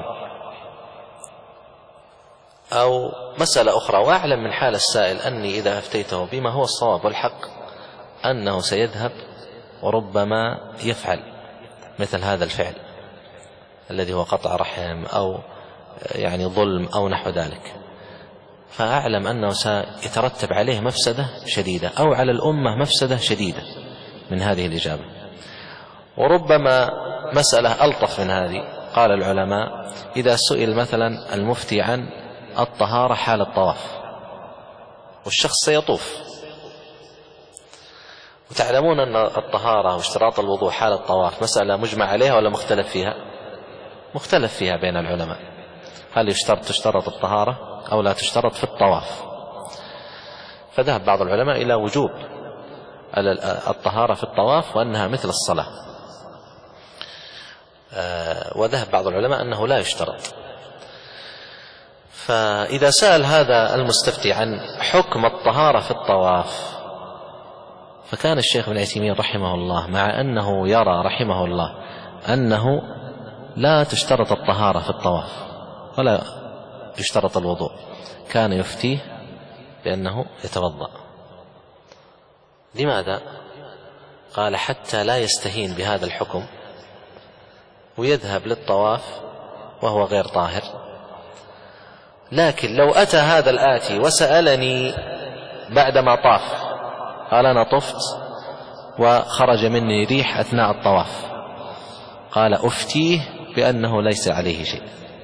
أو مسألة أخرى، وأعلم من حال السائل أني إذا أفتيته بما هو الصواب والحق أنه سيذهب وربما يفعل، مثل هذا الفعل الذي هو قطع رحم أو يعني ظلم أو نحو ذلك، فأعلم أنه سيترتب عليه مفسدة شديدة أو على الأمة مفسدة شديدة من هذه الإجابة. وربما مسألة ألطف من هذه، قال العلماء إذا سئل مثلا المفتي عن الطهارة حال الطواف والشخص سيطوف، وتعلمون أن الطهارة واشتراط الوضوء حال الطواف مسألة مجمع عليها ولا مختلف فيها؟ مختلف فيها بين العلماء، هل تشترط الطهارة أو لا تشترط في الطواف؟ فذهب بعض العلماء إلى وجوب الطهارة في الطواف وأنها مثل الصلاة، وذهب بعض العلماء أنه لا يشترط. فإذا سأل هذا المستفتي عن حكم الطهارة في الطواف، فكان الشيخ ابن عثيمين رحمه الله مع أنه يرى رحمه الله أنه لا تشترط الطهارة في الطواف ولا يشترط الوضوء، كان يفتيه بأنه يتوضأ. لماذا؟ قال حتى لا يستهين بهذا الحكم ويذهب للطواف وهو غير طاهر. لكن لو أتى هذا الآتي وسألني بعدما طاف، قال أنا طفت وخرج مني ريح أثناء الطواف، قال أفتيه بأنه ليس عليه شيء.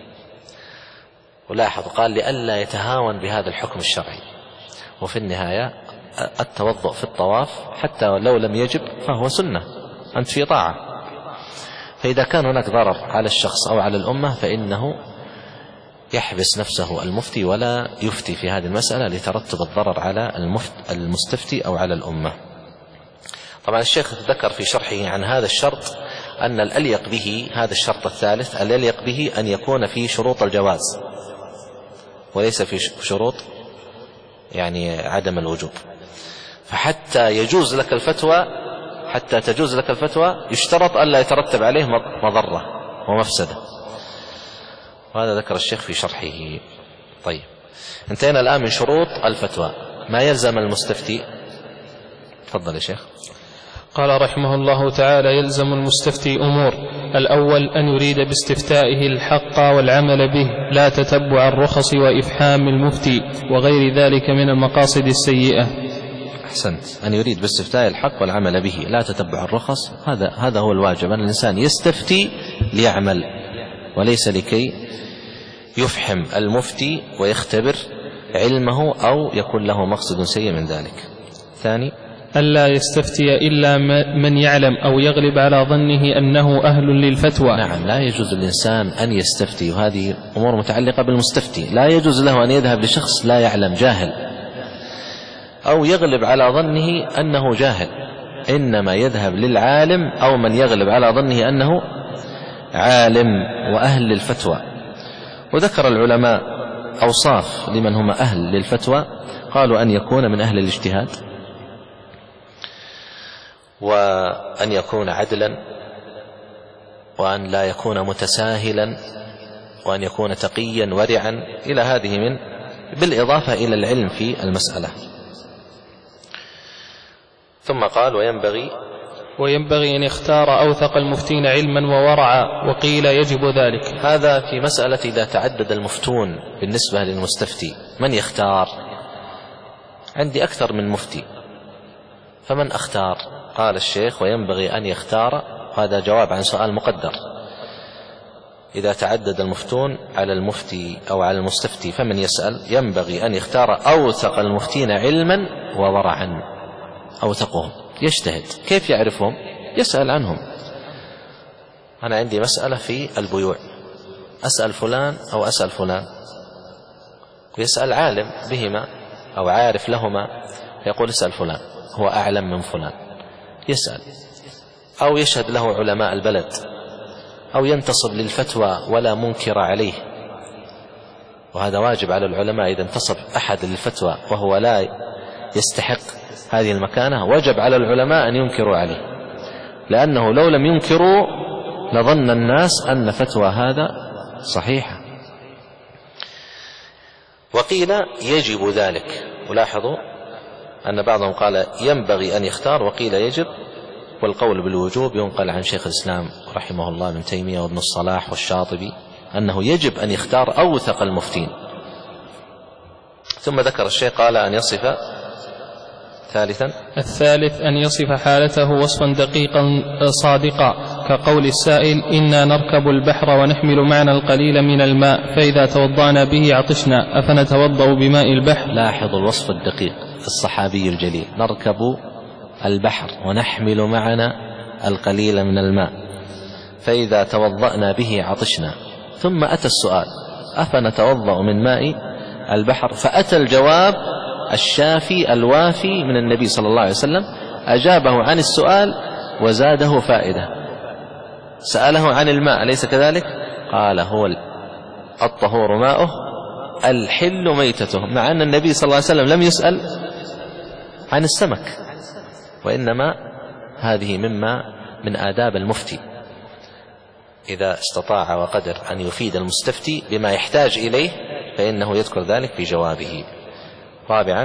ولاحظ قال لئلا يتهاون بهذا الحكم الشرعي، وفي النهاية التوضؤ في الطواف حتى لو لم يجب فهو سنة، أنت في طاعة. فإذا كان هناك ضرر على الشخص أو على الأمة فإنه يحبس نفسه المفتي ولا يفتي في هذه المسألة لترتب الضرر على المستفتي أو على الأمة. طبعا الشيخ ذكر في شرحه عن هذا الشرط أن الأليق به، هذا الشرط الثالث الأليق به أن يكون في شروط الجواز وليس في شروط يعني عدم الوجوب. فحتى يجوز لك الفتوى، حتى تجوز لك الفتوى يشترط ألا يترتب عليه مضرة ومفسدة، وهذا ذكر الشيخ في شرحه. طيب انتهينا الآن من شروط الفتوى. ما يلزم المستفتي؟ تفضل يا شيخ. قال رحمه الله تعالى: يلزم المستفتي أمور: الأول أن يريد باستفتائه الحق والعمل به، لا تتبع الرخص وإفحام المفتي وغير ذلك من المقاصد السيئة. أحسنت، أن يريد باستفتاء الحق والعمل به، لا تتبع الرخص. هذا هو الواجب، أن الإنسان يستفتي ليعمل وليس لكي يفحم المفتي ويختبر علمه أو يكون له مقصد سيء من ذلك. ثاني: ألا يستفتي إلا من يعلم أو يغلب على ظنه أنه أهل للفتوى. نعم، لا يجوز للإنسان أن يستفتي، وهذه أمور متعلقة بالمستفتي. لا يجوز له أن يذهب لشخص لا يعلم جاهل أو يغلب على ظنه أنه جاهل، إنما يذهب للعالم أو من يغلب على ظنه أنه عالم وأهل للفتوى. وذكر العلماء أوصاف لمن هم أهل للفتوى، قالوا أن يكون من أهل الاجتهاد، وأن يكون عدلا، وأن لا يكون متساهلا، وأن يكون تقيا ورعا، إلى هذه من بالإضافة إلى العلم في المسألة. ثم قال: وينبغي أن يختار أوثق المفتين علما وورعا، وقيل يجب ذلك. هذا في مسألة إذا تعدد المفتون بالنسبة للمستفتي، من يختار؟ عندي أكثر من مفتي، فمن أختار؟ قال الشيخ: وينبغي أن يختار. هذا جواب عن سؤال مقدر. إذا تعدد المفتون على المفتي أو على المستفتي فمن يسأل؟ ينبغي أن يختار أوثق المفتين علما وورعا. أوثقهم يجتهد، كيف يعرفهم؟ يسأل عنهم. أنا عندي مسألة في البيوع، أسأل فلان أو أسأل فلان، ويسأل عالم بهما أو عارف لهما، يقول اسأل فلان، هو أعلم من فلان، يسأل. أو يشهد له علماء البلد، أو ينتصب للفتوى ولا منكر عليه، وهذا واجب على العلماء. إذا انتصب أحد للفتوى وهو لا يستحق هذه المكانة، وجب على العلماء أن ينكروا عليه، لأنه لو لم ينكروا لظن الناس أن فتوى هذا صحيحة. وقيل يجب ذلك. ولاحظوا أن بعضهم قال ينبغي أن يختار، وقيل يجب. والقول بالوجوب ينقل عن شيخ الإسلام رحمه الله ابن تيمية وابن الصلاح والشاطبي أنه يجب أن يختار أوثق المفتين. ثم ذكر الشيخ قال أن يصف ثالثا الثالث أن يصف حالته وصفا دقيقا صادقا كقول السائل إنا نركب البحر ونحمل معنا القليل من الماء فإذا توضأنا به عطشنا أفنتوضأ بماء البحر. لاحظوا الوصف الدقيق الصحابي الجليل، نركب البحر ونحمل معنا القليل من الماء فإذا توضأنا به عطشنا، ثم أتى السؤال أفنتوضأ من ماء البحر، فأتى الجواب الشافي الوافي من النبي صلى الله عليه وسلم، أجابه عن السؤال وزاده فائدة. سأله عن الماء أليس كذلك؟ قال هو الطهور ماؤه الحل ميتته، مع أن النبي صلى الله عليه وسلم لم يسأل عن السمك، وإنما هذه من آداب المفتي إذا استطاع وقدر أن يفيد المستفتي بما يحتاج إليه فإنه يذكر ذلك في جوابه. رابعا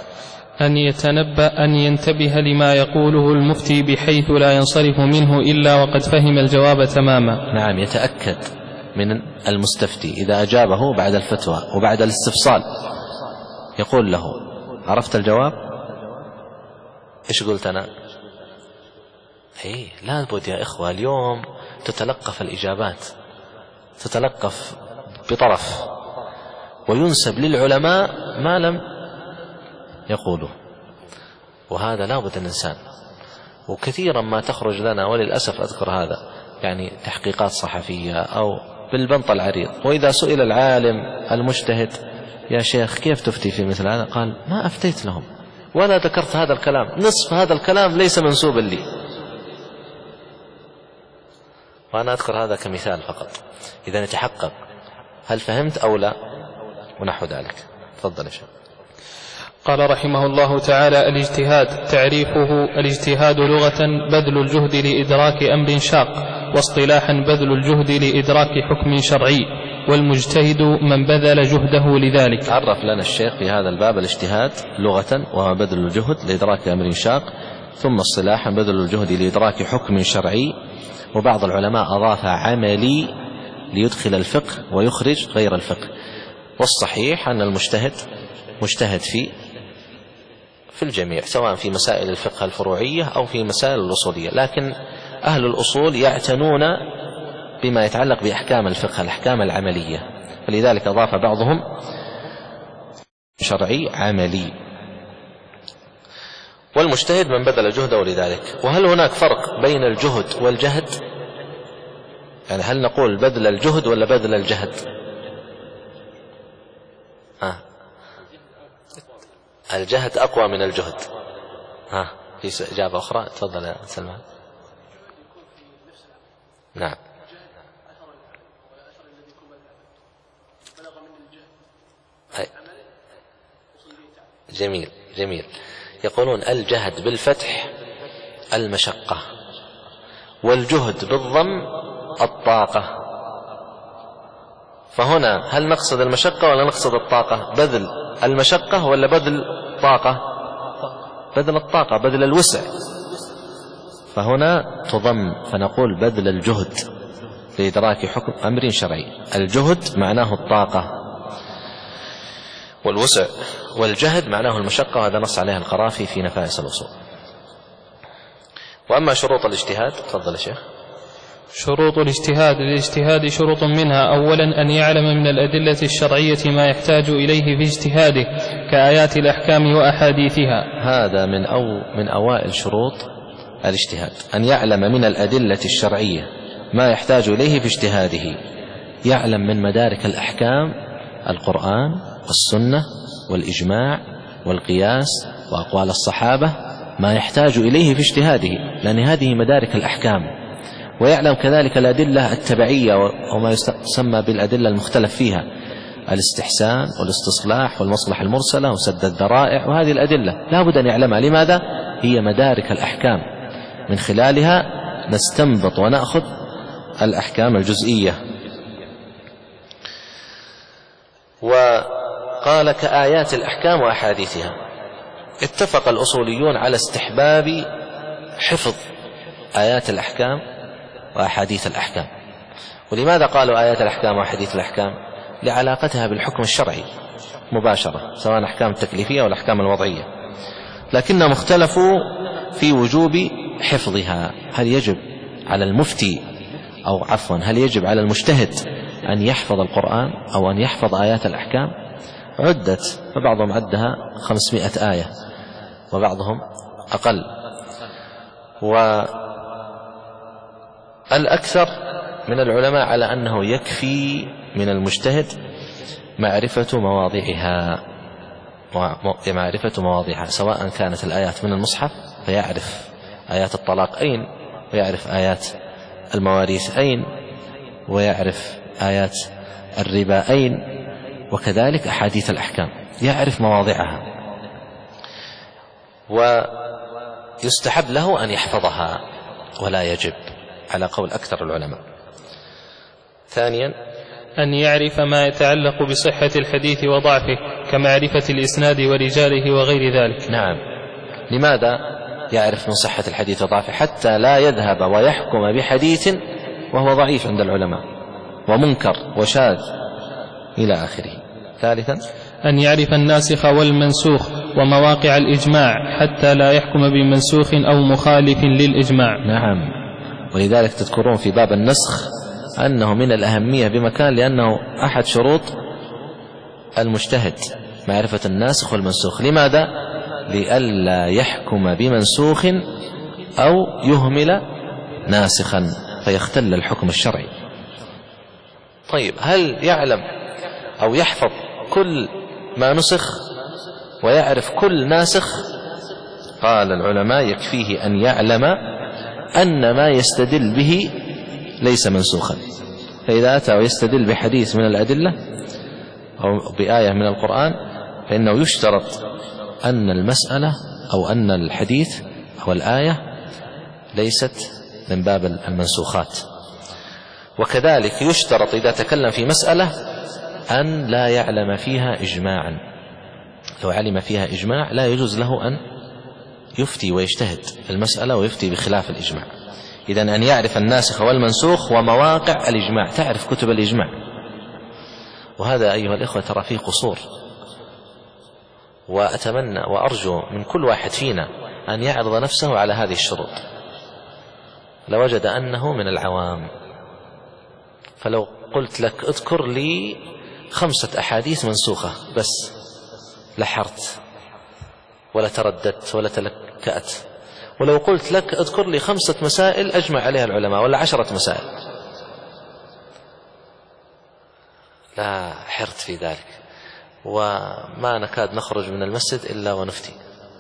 أن ينتبه لما يقوله المفتي بحيث لا ينصرف منه إلا وقد فهم الجواب تماما. نعم، يتأكد من المستفتي إذا أجابه بعد الفتوى وبعد الاستفصال يقول له عرفت الجواب؟ إيش قلت أنا؟ لا بد يا إخوة اليوم تتلقف الإجابات، تتلقف بطرف، وينسب للعلماء ما لم يقولوا، وهذا لا بد الإنسان. وكثيرا ما تخرج لنا، وللأسف أذكر هذا، يعني تحقيقات صحفية أو بالبنط العريض، وإذا سئل العالم المجتهد يا شيخ كيف تفتي في مثل هذا؟ قال ما أفتيت لهم ولا ذكرت هذا الكلام، نصف هذا الكلام ليس منسوبا لي. وأنا أذكر هذا كمثال فقط، إذا نتحقق هل فهمت أو لا ونحو ذلك. تفضل يا شيخ. قال رحمه الله تعالى: الاجتهاد تعريفه: الاجتهاد لغة بذل الجهد لإدراك أمر شاق، واصطلاحا بذل الجهد لإدراك حكم شرعي، والمجتهد من بذل جهده لذلك. عرف لنا الشيخ في هذا الباب الاجتهاد لغة وهو بذل الجهد لإدراك أمر شاق، ثم اصطلاحا بذل الجهد لإدراك حكم شرعي، وبعض العلماء أضاف عملي ليدخل الفقه ويخرج غير الفقه. والصحيح أن المجتهد مجتهد في الجميع، سواء في مسائل الفقه الفروعية أو في مسائل الأصولية، لكن أهل الأصول يعتنون بما يتعلق بأحكام الفقه، الأحكام العملية، فلذلك أضاف بعضهم شرعي عملي. والمجتهد من بذل جهده لذلك. وهل هناك فرق بين الجهد والجهد؟ يعني هل نقول بذل الجهد ولا بذل الجهد؟ الجهد أقوى من الجهد. في إجابة أخرى؟ تفضل يا سلمان. نعم. جميل جميل. يقولون الجهد بالفتح المشقة، والجهد بالضم الطاقة. فهنا هل نقصد المشقة ولا نقصد الطاقة؟ بذل المشقة ولا بذل الطاقة؟ بذل الطاقة، بذل الوسع. فهنا تضم، فنقول بذل الجهد لإدراك حكم أمر شرعي. الجهد معناه الطاقة والوسع، والجهد معناه المشقة، وهذا نص عليه القرافي في نفائس الأصول. وأما شروط الاجتهاد، تفضل يا شيخ. شروط الاجتهاد: للاجتهاد شروط، منها أولا أن يعلم من الأدلة الشرعية ما يحتاج إليه في اجتهاده كآيات الأحكام وأحاديثها. هذا من أوائل شروط الاجتهاد، أن يعلم من الأدلة الشرعية ما يحتاج إليه في اجتهاده، يعلم من مدارك الأحكام القرآن والسنة والإجماع والقياس وأقوال الصحابة ما يحتاج إليه في اجتهاده، لأن هذه مدارك الأحكام. ويعلم كذلك الأدلة التبعية وما يسمى بالأدلة المختلف فيها، الاستحسان والاستصلاح والمصلحة المرسلة وسد الذرائع، وهذه الأدلة لا بد أن يعلمها. لماذا؟ هي مدارك الأحكام، من خلالها نستنبط ونأخذ الأحكام الجزئية. وقال كآيات الأحكام وأحاديثها. اتفق الأصوليون على استحباب حفظ آيات الأحكام وأحاديث الأحكام. ولماذا قالوا آيات الأحكام وأحاديث الأحكام؟ لعلاقتها بالحكم الشرعي مباشرة، سواء الأحكام التكليفية أو الأحكام الوضعية، لكنهم اختلفوا في وجوب حفظها. هل يجب على المفتي هل يجب على المجتهد أن يحفظ القرآن أو أن يحفظ آيات الأحكام؟ عدت، فبعضهم عدها 500 آية وبعضهم أقل، والأكثر من العلماء على أنه يكفي من المجتهد معرفة مواضيعها، سواء كانت الآيات من المصحف فيعرف آيات الطلاق أين، ويعرف آيات المواريث أين، ويعرف آيات الربا أين، وكذلك أحاديث الأحكام يعرف مواضعها، ويستحب له أن يحفظها ولا يجب على قول أكثر العلماء. ثانيا أن يعرف ما يتعلق بصحة الحديث وضعفه كمعرفة الإسناد ورجاله وغير ذلك. نعم. لماذا يعرف من صحة الحديث وضعفه؟ حتى لا يذهب ويحكم بحديث وهو ضعيف عند العلماء ومنكر وشاذ إلى آخره. ثالثا أن يعرف الناسخ والمنسوخ ومواقع الإجماع حتى لا يحكم بمنسوخ أو مخالف للإجماع. نعم. ولذلك تذكرون في باب النسخ أنه من الأهمية بمكان، لأنه أحد شروط المجتهد معرفة الناسخ والمنسوخ. لماذا؟ لئلا يحكم بمنسوخ أو يهمل ناسخا فيختل الحكم الشرعي. طيب، هل يعلم أو يحفظ كل ما نسخ ويعرف كل ناسخ؟ قال العلماء يكفيه أن يعلم أن ما يستدل به ليس منسوخا، فإذا أتى ويستدل بحديث من الأدلة أو بآية من القرآن فإنه يشترط أن المسألة أو أن الحديث أو الآية ليست من باب المنسوخات. وكذلك يشترط إذا تكلم في مسألة أن لا يعلم فيها إجماعا. لو علم فيها إجماع لا يجوز له أن يفتي ويجتهد في المسألة ويفتي بخلاف الإجماع. إذن أن يعرف الناسخ والمنسوخ ومواقع الإجماع، تعرف كتب الإجماع. وهذا أيها الإخوة ترى فيه قصور، وأتمنى وأرجو من كل واحد فينا أن يعرض نفسه على هذه الشروط لوجد أنه من العوام. فلو قلت لك اذكر لي 5 أحاديث منسوخة بس، لحرت ولا ترددت ولا تلكأت. ولو قلت لك اذكر لي 5 مسائل أجمع عليها العلماء ولا 10 مسائل، لا حرت في ذلك، وما نكاد نخرج من المسجد إلا ونفتي.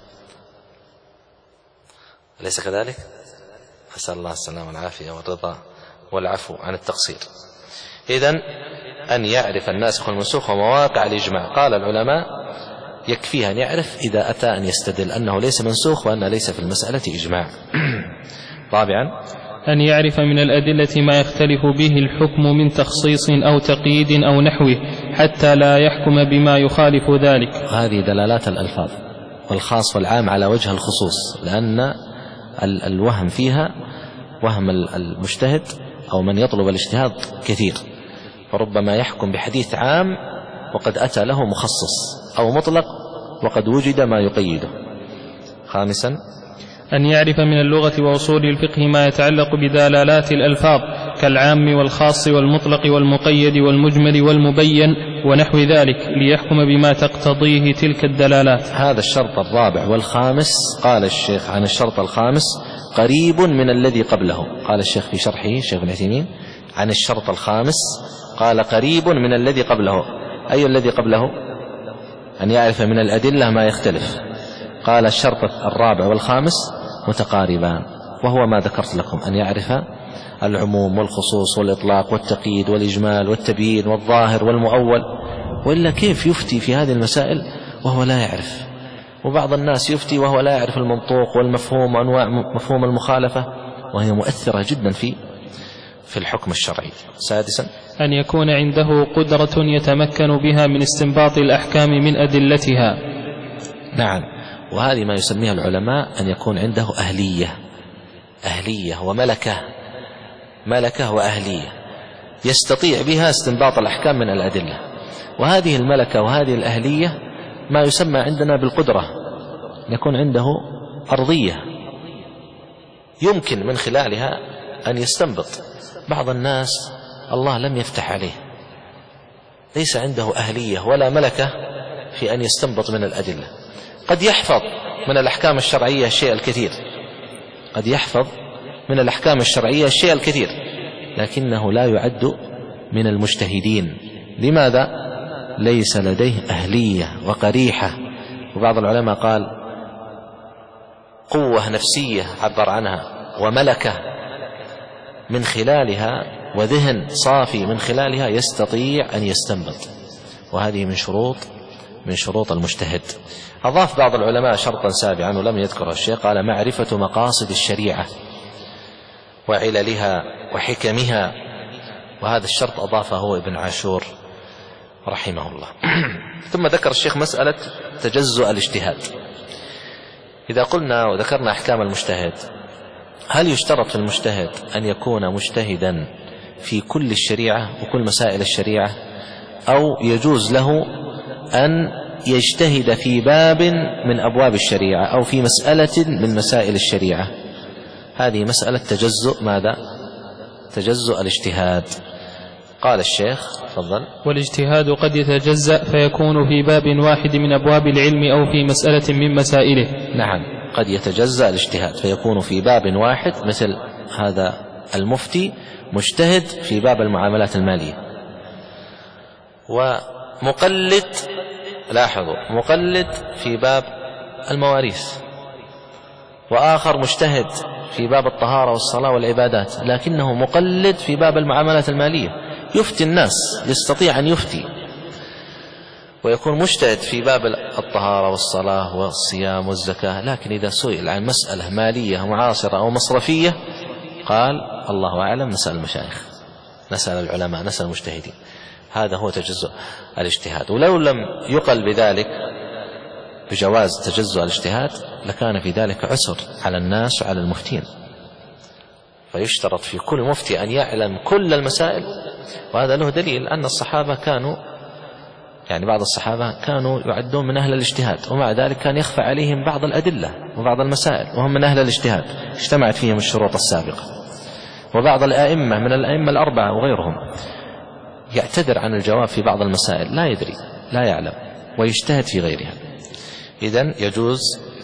أليس كذلك؟ أسأل الله السلامة والعافية والرضا والعفو عن التقصير. إذن أن يعرف الناسخ والمنسوخ ومواقع الإجماع. قال العلماء يكفيه أن يعرف إذا أتى أن يستدل أنه ليس منسوخ وأن ليس في المسألة إجماع. رابعا أن يعرف من الأدلة ما يختلف به الحكم من تخصيص أو تقييد أو نحوه حتى لا يحكم بما يخالف ذلك. هذه دلالات الألفاظ والخاص والعام على وجه الخصوص، لأن الوهم فيها وهم المجتهد أو من يطلب الاجتهاد كثير، فربما يحكم بحديث عام وقد أتى له مخصص أو مطلق وقد وجد ما يقيده. خامسا أن يعرف من اللغة وأصول الفقه ما يتعلق بدلالات الألفاظ كالعام والخاص والمطلق والمقيد والمجمل والمبين ونحو ذلك ليحكم بما تقتضيه تلك الدلالات. هذا الشرط الرابع والخامس. قال الشيخ عن الشرط الخامس قريب من الذي قبله. قال الشيخ في شرحه الشيخ ابن عثيمين عن الشرط الخامس قال قريب من الذي قبله. أي الذي قبله؟ أن يعرف من الأدلة ما يختلف. قال الشرط الرابع والخامس متقاربان، وهو ما ذكرت لكم، أن يعرف العموم والخصوص والإطلاق والتقييد والإجمال والتبيين والظاهر والمؤول. وإلا كيف يفتي في هذه المسائل وهو لا يعرف؟ وبعض الناس يفتي وهو لا يعرف المنطوق والمفهوم وأنواع مفهوم المخالفة، وهي مؤثرة جدا في الحكم الشرعي. سادسا أن يكون عنده قدرة يتمكن بها من استنباط الأحكام من أدلتها. نعم، وهذه ما يسميها العلماء أن يكون عنده أهلية، أهلية وملكة، ملكة وأهلية يستطيع بها استنباط الأحكام من الأدلة. وهذه الملكة وهذه الأهلية ما يسمى عندنا بالقدرة، يكون عنده أرضية يمكن من خلالها أن يستنبط. بعض الناس الله لم يفتح عليه، ليس عنده أهلية ولا ملكة في أن يستنبط من الأدلة. قد يحفظ من الأحكام الشرعية الشيء الكثير، قد يحفظ من الأحكام الشرعية الشيء الكثير، لكنه لا يعد من المجتهدين. لماذا؟ ليس لديه أهلية وقريحة. وبعض العلماء قال قوة نفسية عبر عنها، وملكة من خلالها، وذهن صافي من خلالها يستطيع أن يستنبط، وهذه من شروط المجتهد. أضاف بعض العلماء شرطا سابعا ولم يذكر الشيخ، قال معرفة مقاصد الشريعة وعللها وحكمها، وهذا الشرط أضافه ابن عاشور رحمه الله. ثم ذكر الشيخ مسألة تجزؤ الاجتهاد. إذا قلنا وذكرنا أحكام المجتهد، هل يشترط في المجتهد أن يكون مجتهدا في كل الشريعة وكل مسائل الشريعة، أو يجوز له أن يجتهد في باب من أبواب الشريعة أو في مسألة من مسائل الشريعة؟ هذه مسألة تجزؤ ماذا؟ تجزؤ الاجتهاد. قال الشيخ تفضل: والاجتهاد قد يتجزأ فيكون في باب واحد من أبواب العلم أو في مسألة من مسائله. نعم، قد يتجزأ الاجتهاد فيكون في باب واحد، مثل هذا المفتي مجتهد في باب المعاملات المالية، ومقلد، لاحظوا، مقلد في باب المواريث، وآخر مجتهد في باب الطهارة والصلاة والعبادات، لكنه مقلد في باب المعاملات المالية، يفتي الناس، يستطيع أن يفتي ويكون مجتهد في باب الطهارة والصلاة والصيام والزكاة، لكن إذا سئل عن مسألة مالية معاصرة أو مصرفية قال الله أعلم، نسأل المشايخ، نسأل العلماء، نسأل المجتهدين. هذا هو تجزؤ الاجتهاد. ولو لم يقل بذلك بجواز تجزؤ الاجتهاد لكان في ذلك عسر على الناس وعلى المفتين، فيشترط في كل مفتي أن يعلم كل المسائل. وهذا له دليل أن الصحابة كانوا، يعني بعض الصحابة كانوا يعدون من أهل الاجتهاد، ومع ذلك كان يخفى عليهم بعض الأدلة وبعض المسائل وهم من أهل الاجتهاد، اجتمعت فيهم الشروط السابقة. وبعض الآئمة من الآئمة الأربعة وغيرهم يعتذر عن الجواب في بعض المسائل، لا يدري، لا يعلم، ويجتهد في غيرها. إذن يجوز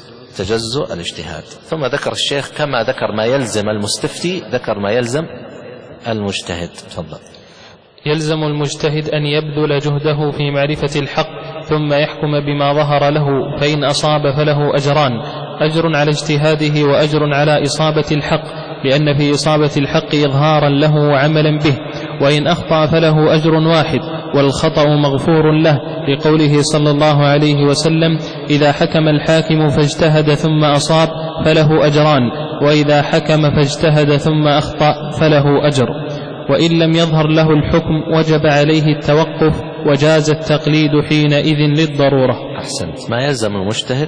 تجزؤ الاجتهاد. ثم ذكر الشيخ كما ذكر ما يلزم المستفتي ذكر ما يلزم المجتهد. تفضل. يلزم المجتهد أن يبذل جهده في معرفة الحق ثم يحكم بما ظهر له، فإن أصاب فله أجران: أجر على اجتهاده وأجر على إصابة الحق، لأن في إصابة الحق إظهارا له وعملا به، وإن أخطأ فله أجر واحد والخطأ مغفور له، لقوله صلى الله عليه وسلم: إذا حكم الحاكم فاجتهد ثم أصاب فله أجران، وإذا حكم فاجتهد ثم أخطأ فله أجر. وإن لم يظهر له الحكم وجب عليه التوقف، وجاز التقليد حينئذ للضرورة. أحسنت. ما يلزم المجتهد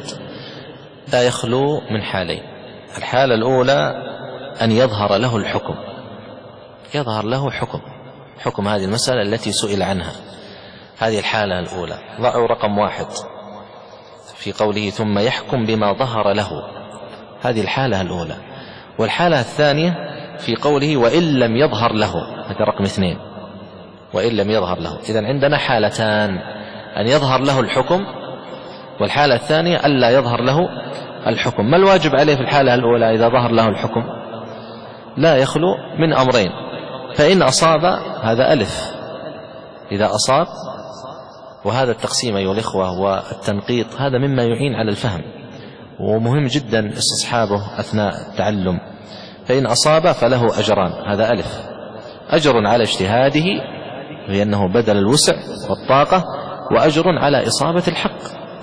لا يخلو من حالين: الحالة الأولى أن يظهر له الحكم، يظهر له حكم هذه المسألة التي سئل عنها، هذه الحالة الأولى. ضعوا رقم 1 في قوله ثم يحكم بما ظهر له، هذه الحالة الأولى. والحالة الثانية في قوله وإن لم يظهر له، هذا رقم 2، وإن لم يظهر له. إذن عندنا حالتان: أن يظهر له الحكم، والحالة الثانية ألا يظهر له الحكم. ما الواجب عليه في الحالة الأولى إذا ظهر له الحكم؟ لا يخلو من أمرين: فإن أصاب، هذا ألف، إذا أصاب، وهذا التقسيم أيها الإخوة والتنقيط هذا مما يعين على الفهم، ومهم جدا استصحابه أثناء التعلم. فإن أصاب فله أجران، هذا ألف: أجر على اجتهاده لأنه بدل الوسع والطاقة، وأجر على إصابة الحق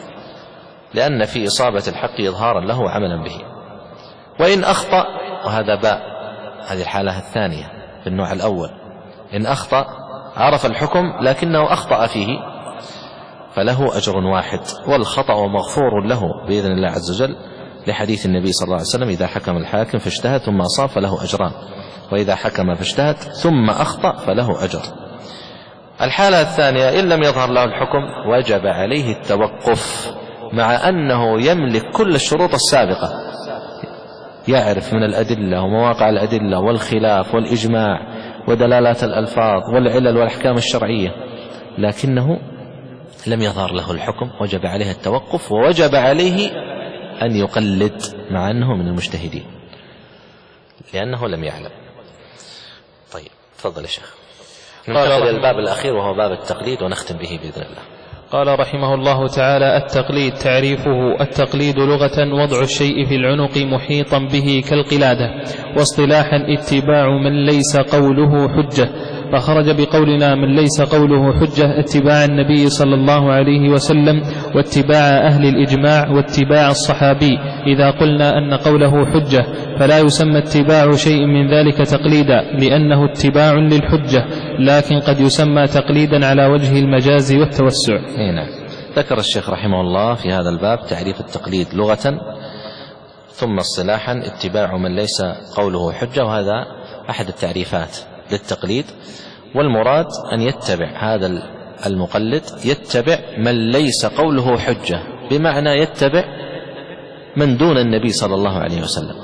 لأن في إصابة الحق إظهارا له وعملا به. وإن أخطأ، وهذا باء، هذه الحالة الثانية في النوع الأول: إن أخطأ، عرف الحكم لكنه أخطأ فيه، فله أجر واحد والخطأ مغفور له بإذن الله عز وجل، لحديث النبي صلى الله عليه وسلم: إذا حكم الحاكم فاجتهد ثم أصاب فله أجران، وإذا حكم فاجتهد ثم أخطأ فله أجر. الحالة الثانية: إن لم يظهر له الحكم وجب عليه التوقف، مع أنه يملك كل الشروط السابقة، يعرف من الأدلة ومواقع الأدلة والخلاف والإجماع ودلالات الألفاظ والعلل والأحكام الشرعية، لكنه لم يظهر له الحكم، وجب عليه التوقف، ووجب عليه أن يقلد مع أنه من المجتهدين لأنه لم يعلم. طيب تفضل يا شيخ. ننتقل إلى الباب الأخير وهو باب التقليد ونختم به بإذن الله. قال رحمه الله تعالى: التقليد تعريفه: التقليد لغة وضع الشيء في العنق محيطا به كالقلادة، واصطلاحا اتباع من ليس قوله حجة. فخرج بقولنا من ليس قوله حجة اتباع النبي صلى الله عليه وسلم، واتباع أهل الإجماع، واتباع الصحابي. إذا قلنا أن قوله حجة فلا يسمى اتباع شيء من ذلك تقليدا، لأنه اتباع للحجة، لكن قد يسمى تقليدا على وجه المجاز والتوسع. نعم. ذكر الشيخ رحمه الله في هذا الباب تعريف التقليد لغة، ثم اصطلاحا اتباع من ليس قوله حجة، وهذا أحد التعريفات للتقليد. والمراد أن يتبع هذا المقلد يتبع من ليس قوله حجة، بمعنى يتبع من دون النبي صلى الله عليه وسلم،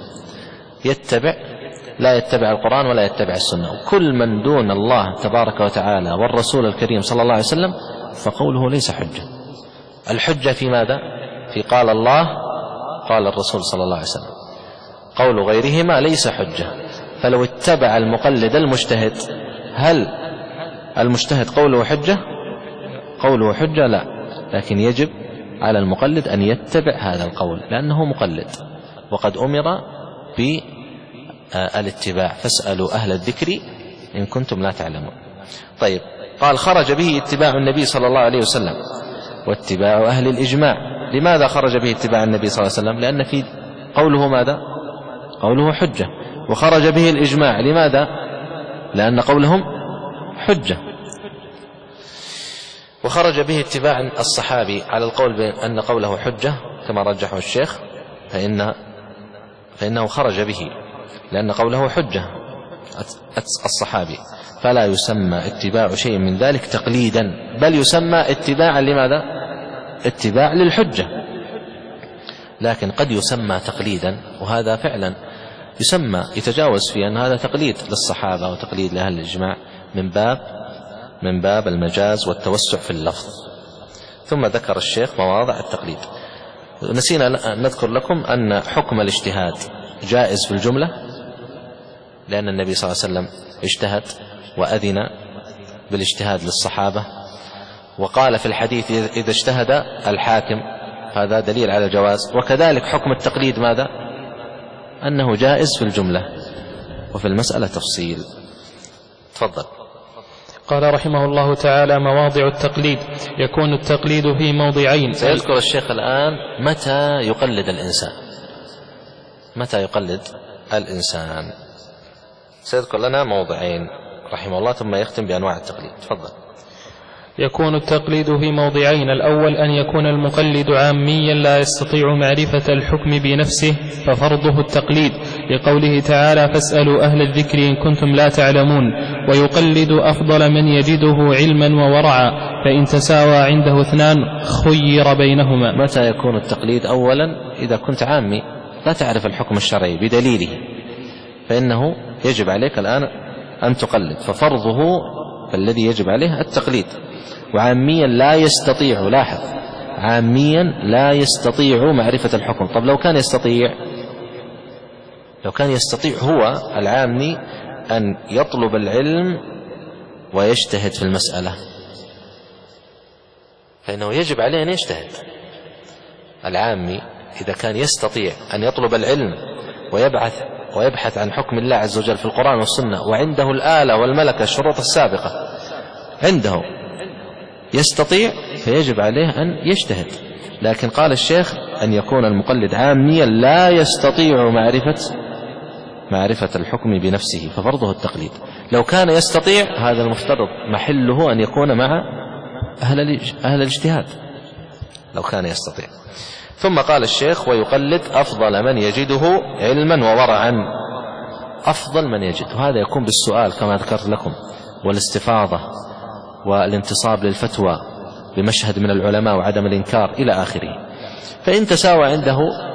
لا يتبع القرآن ولا يتبع السنة. كل من دون الله تبارك وتعالى والرسول الكريم صلى الله عليه وسلم فقوله ليس حجة. الحجة في ماذا؟ في قال الله قال الرسول صلى الله عليه وسلم. قول غيرهما ليس حجة. فلو اتبع المقلد المجتهد، هل المجتهد قوله حجة؟ قوله حجة لا، لكن يجب على المقلد أن يتبع هذا القول لأنه مقلد، وقد أمر بالاتباع: فاسألوا أهل الذكر إن كنتم لا تعلمون. طيب، قال: خرج به اتباع النبي صلى الله عليه وسلم واتباع أهل الإجماع. لماذا خرج به اتباع النبي صلى الله عليه وسلم؟ لأن في قوله ماذا؟ قوله حجة. وخرج به الإجماع. لماذا؟ لأن قولهم حجة. وخرج به اتباع الصحابي على القول بأن قوله حجة كما رجحه الشيخ، فإنه خرج به لأن قوله حجة الصحابي، فلا يسمى اتباع شيء من ذلك تقليدا، بل يسمى اتباعا. لماذا؟ اتباع للحجة. لكن قد يسمى تقليدا، وهذا فعلا يسمى، يتجاوز في أن هذا تقليد للصحابة وتقليد لأهل الإجماع من باب المجاز والتوسع في اللفظ. ثم ذكر الشيخ مواضع التقليد. نسينا نذكر لكم أن حكم الاجتهاد جائز في الجملة، لأن النبي صلى الله عليه وسلم اجتهد وأذن بالاجتهاد للصحابة، وقال في الحديث: إذا اجتهد الحاكم، هذا دليل على الجواز. وكذلك حكم التقليد ماذا؟ أنه جائز في الجملة، وفي المسألة تفصيل. تفضل. قال رحمه الله تعالى: مواضع التقليد: يكون التقليد في موضعين. سيذكر الشيخ الآن متى يقلد الإنسان، متى يقلد الإنسان. سيذكر لنا موضعين رحمه الله، ثم يختم بأنواع التقليد. تفضل. يكون التقليد في موضعين: الأول أن يكون المقلد عاميا لا يستطيع معرفة الحكم بنفسه، ففرضه التقليد، لقوله تعالى: فاسألوا أهل الذكر إن كنتم لا تعلمون. ويقلد أفضل من يجده علما وورعا، فإن تساوى عنده اثنان خير بينهما. متى يكون التقليد؟ أولا إذا كنت عامي لا تعرف الحكم الشرعي بدليله، فإنه يجب عليك الآن أن تقلد، ففرضه فالذي يجب عليه التقليد. وعاميا لا يستطيع، لاحظ، عاميا لا يستطيع معرفة الحكم. طب لو كان يستطيع هو العامي أن يطلب العلم ويجتهد في المسألة، فإنه يجب عليه أن يجتهد. العامي إذا كان يستطيع أن يطلب العلم ويبحث عن حكم الله عز وجل في القرآن والسنة، وعنده الآلة والملكة الشروط السابقة عنده، يستطيع، فيجب عليه أن يجتهد. لكن قال الشيخ أن يكون المقلد عاميا لا يستطيع معرفة الحكم بنفسه، ففرضه التقليد. لو كان يستطيع، هذا المفترض محله أن يكون مع أهل الاجتهاد، لو كان يستطيع. ثم قال الشيخ: ويقلد أفضل من يجده علما وورعا. أفضل من يجد، وهذا يكون بالسؤال كما ذكرت لكم، والاستفاضة والانتصاب للفتوى بمشهد من العلماء وعدم الإنكار إلى آخره. فإن تساوى عنده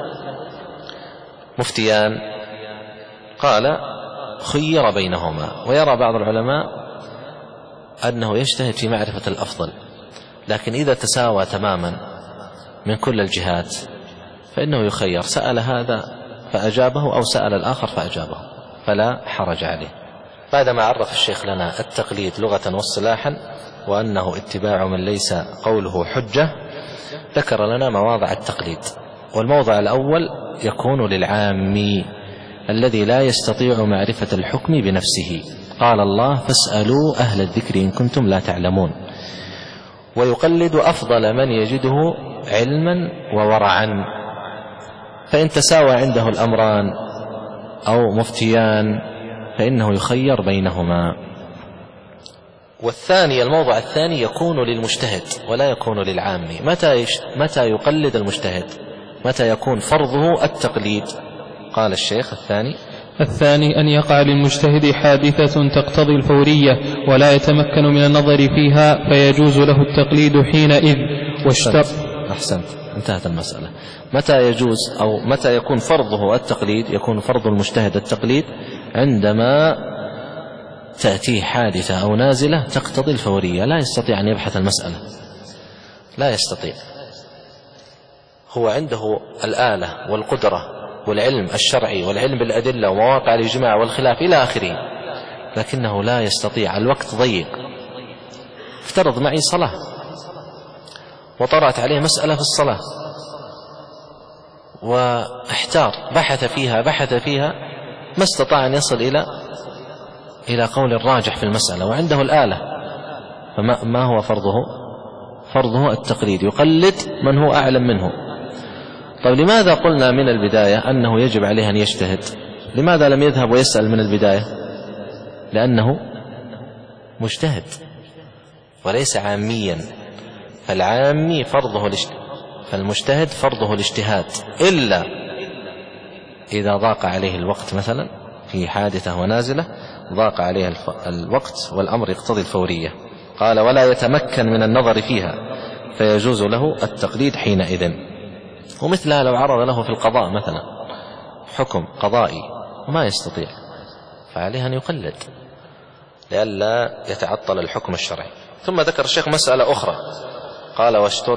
مفتيان قال خير بينهما. ويرى بعض العلماء أنه يجتهد في معرفة الأفضل، لكن إذا تساوى تماما من كل الجهات فإنه يخير، سأل هذا فأجابه أو سأل الآخر فأجابه، فلا حرج عليه. بعدما عرف الشيخ لنا التقليد لغة واصطلاحا وأنه اتباع من ليس قوله حجة، ذكر لنا مواضع التقليد. والموضع الأول يكون للعامي الذي لا يستطيع معرفة الحكم بنفسه. قال الله: فاسألوا أهل الذكر إن كنتم لا تعلمون. ويقلد أفضل من يجده علما وورعا. فإن تساوى عنده الأمران أو مفتيان فإنه يخير بينهما. والثاني، الموضع الثاني يكون للمجتهد ولا يكون للعامي. متى يقلد المجتهد؟ متى يكون فرضه التقليد؟ قال الشيخ: الثاني أن يقع للمجتهد حادثة تقتضي الفورية ولا يتمكن من النظر فيها فيجوز له التقليد حينئذ. أحسنت، انتهت المسألة. متى يجوز أو متى يكون فرضه التقليد؟ يكون فرض المجتهد التقليد عندما تأتيه حادثة أو نازلة تقتضي الفورية، لا يستطيع أن يبحث المسألة، لا يستطيع. هو عنده الآلة والقدرة والعلم الشرعي والعلم بالأدلة ومواقع الإجماع والخلاف إلى آخره، لكنه لا يستطيع، الوقت ضيق. افترض معي صلاة وطرأت عليه مسألة في الصلاة واحتار، بحث فيها ما استطاع أن يصل إلى قول الراجح في المسألة، وعنده الآلة، فما هو فرضه؟ فرضه التقليد، يقلد من هو أعلم منه. طيب لماذا قلنا من البداية أنه يجب عليه أن يجتهد؟ لماذا لم يذهب ويسأل من البداية؟ لأنه مجتهد وليس عاميا. فالعامي فالمجتهد فرضه الاجتهاد، إلا إذا ضاق عليه الوقت، مثلا في حادثة ونازلة ضاق عليه الوقت والأمر يقتضي الفورية. قال: ولا يتمكن من النظر فيها فيجوز له التقليد حينئذ. ومثلها لو عرض له في القضاء مثلا حكم قضائي وما يستطيع، فعليه أن يقلد لئلا يتعطل الحكم الشرعي. ثم ذكر الشيخ مسألة أخرى، قال: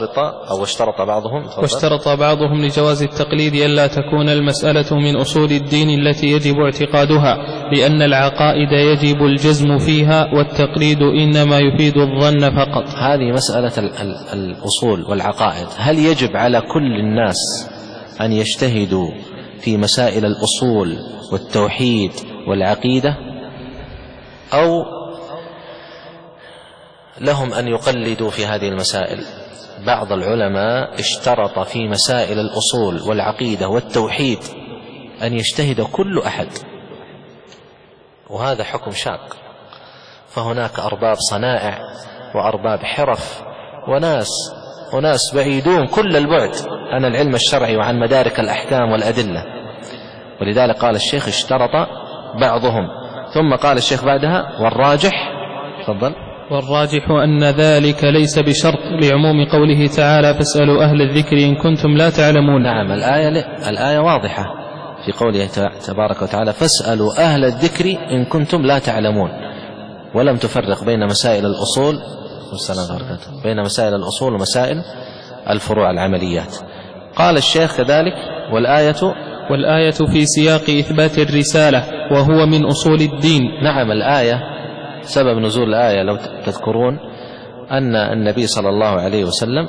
واشترط بعضهم لجواز التقليد ألا تكون المسألة من أصول الدين التي يجب اعتقادها، لأن العقائد يجب الجزم فيها، والتقليد إنما يفيد الظن فقط. هذه مسألة الأصول والعقائد، هل يجب على كل الناس أن يجتهدوا في مسائل الأصول والتوحيد والعقيدة، أو لهم أن يقلدوا في هذه المسائل؟ بعض العلماء اشترط في مسائل الأصول والعقيدة والتوحيد أن يجتهد كل أحد، وهذا حكم شاق. فهناك أرباب صنائع وأرباب حرف وناس بعيدون كل البعد عن العلم الشرعي وعن مدارك الأحكام والأدلة، ولذلك قال الشيخ اشترط بعضهم. ثم قال الشيخ بعدها: والراجح، تفضل. والراجح أن ذلك ليس بشرط، لعموم قوله تعالى: فاسألوا أهل الذكر إن كنتم لا تعلمون. نعم، الآية واضحة في قوله تبارك وتعالى: فاسألوا أهل الذكر إن كنتم لا تعلمون، ولم تفرق بين مسائل الأصول بين مسائل الأصول ومسائل الفروع العمليات. قال الشيخ كذلك: والآية في سياق إثبات الرسالة وهو من أصول الدين. نعم، الآية سبب نزول الآية لو تذكرون أن النبي صلى الله عليه وسلم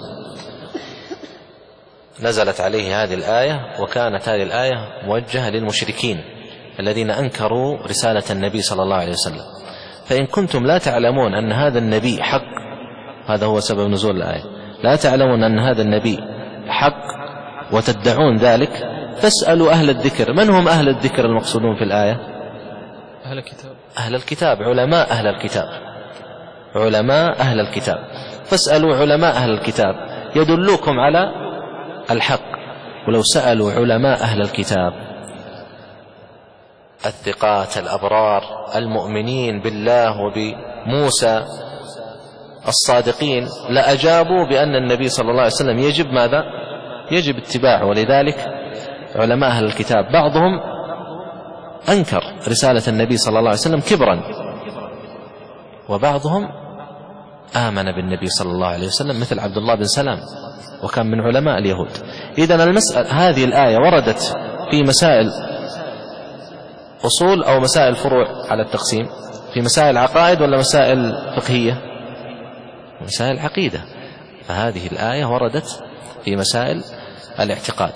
نزلت عليه هذه الآية، وكانت هذه الآية موجهة للمشركين الذين أنكروا رسالة النبي صلى الله عليه وسلم. فإن كنتم لا تعلمون أن هذا النبي حق، هذا هو سبب نزول الآية، لا تعلمون أن هذا النبي حق وتدعون ذلك، فاسألوا أهل الذكر. من هم أهل الذكر المقصودون في الآية؟ أهل الكتاب، علماء أهل الكتاب. فاسألوا علماء أهل الكتاب يدلوكم على الحق ولو سألوا علماء أهل الكتاب الثقات الأبرار المؤمنين بالله وبموسى الصادقين لأجابوا بأن النبي صلى الله عليه وسلم يجب ماذا؟ يجب اتباعه. ولذلك علماء أهل الكتاب بعضهم أنكر رسالة النبي صلى الله عليه وسلم كبرا، وبعضهم آمن بالنبي صلى الله عليه وسلم مثل عبد الله بن سلام وكان من علماء اليهود. إذن المسألة هذه الآية وردت في مسائل أصول أو مسائل فروع على التقسيم، في مسائل عقائد ولا مسائل فقهية؟ مسائل عقيدة. فهذه الآية وردت في مسائل الاعتقاد.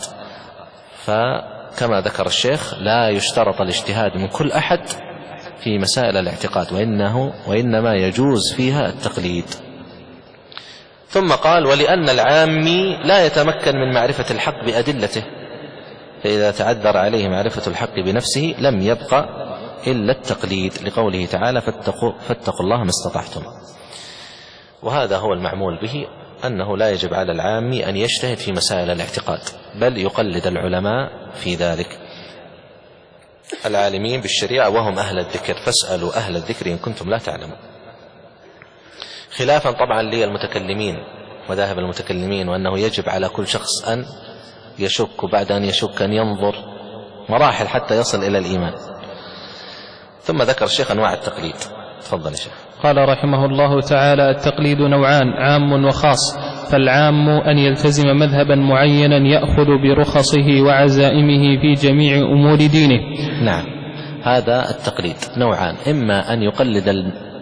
فكما ذكر الشيخ لا يشترط الاجتهاد من كل أحد في مسائل الاعتقاد، وإنما يجوز فيها التقليد. ثم قال: ولأن العامي لا يتمكن من معرفة الحق بأدلته، فإذا تعذر عليه معرفة الحق بنفسه لم يبقى إلا التقليد، لقوله تعالى: فاتقوا الله ما استطعتم. وهذا هو المعمول به، أنه لا يجب على العامي أن يجتهد في مسائل الاعتقاد، بل يقلد العلماء في ذلك العالمين بالشريعة وهم أهل الذكر، فاسألوا أهل الذكر إن كنتم لا تعلمون. خلافا طبعا للمتكلمين وذاهب المتكلمين، وأنه يجب على كل شخص أن يشك، وبعد أن يشك أن ينظر مراحل حتى يصل إلى الإيمان. ثم ذكر الشيخ أنواع التقليد. تفضل يا شيخ. قال رحمه الله تعالى: التقليد نوعان: عام وخاص. فالعام أن يلتزم مذهبا معينا يأخذ برخصه وعزائمه في جميع أمور دينه. نعم، هذا التقليد نوعان: إما أن يقلد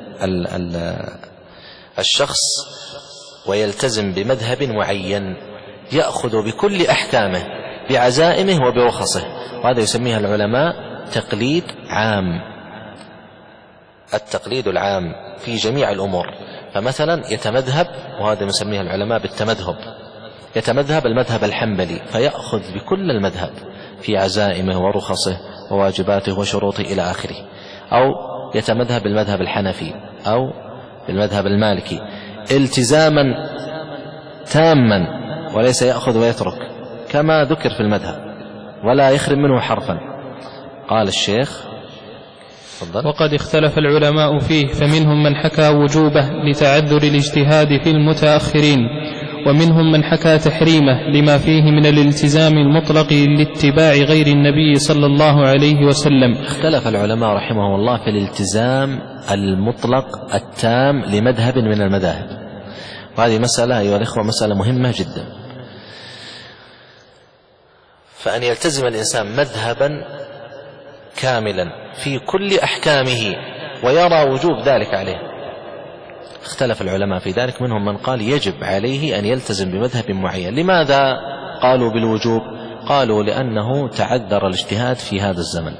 الشخص ويلتزم بمذهب معين يأخذ بكل أحكامه بعزائمه وبرخصه، وهذا يسميها العلماء تقليد عام، التقليد العام في جميع الأمور. فمثلا يتمذهب، وهذا يسميها العلماء بالتمذهب، يتمذهب المذهب الحنبلي فيأخذ بكل المذهب في عزائمه ورخصه وواجباته وشروطه إلى آخره، أو يتمذهب بالمذهب الحنفي أو بالمذهب المالكي التزاما تاما، وليس يأخذ ويترك كما ذكر في المذهب، ولا يخرم منه حرفا. قال الشيخ: وقد اختلف العلماء فيه، فمنهم من حكى وجوبه لتعذر الاجتهاد في المتأخرين، ومنهم من حكى تحريمه لما فيه من الالتزام المطلق لاتباع غير النبي صلى الله عليه وسلم. اختلف العلماء رحمه الله في الالتزام المطلق التام لمذهب من المذاهب، وهذه مسألة أيها الإخوة مسألة مهمة جدا. فأن يلتزم الإنسان مذهبا كاملا في كل أحكامه ويرى وجوب ذلك عليه، اختلف العلماء في ذلك. منهم من قال يجب عليه أن يلتزم بمذهب معين. لماذا قالوا بالوجوب؟ قالوا لأنه تعذر الاجتهاد في هذا الزمن،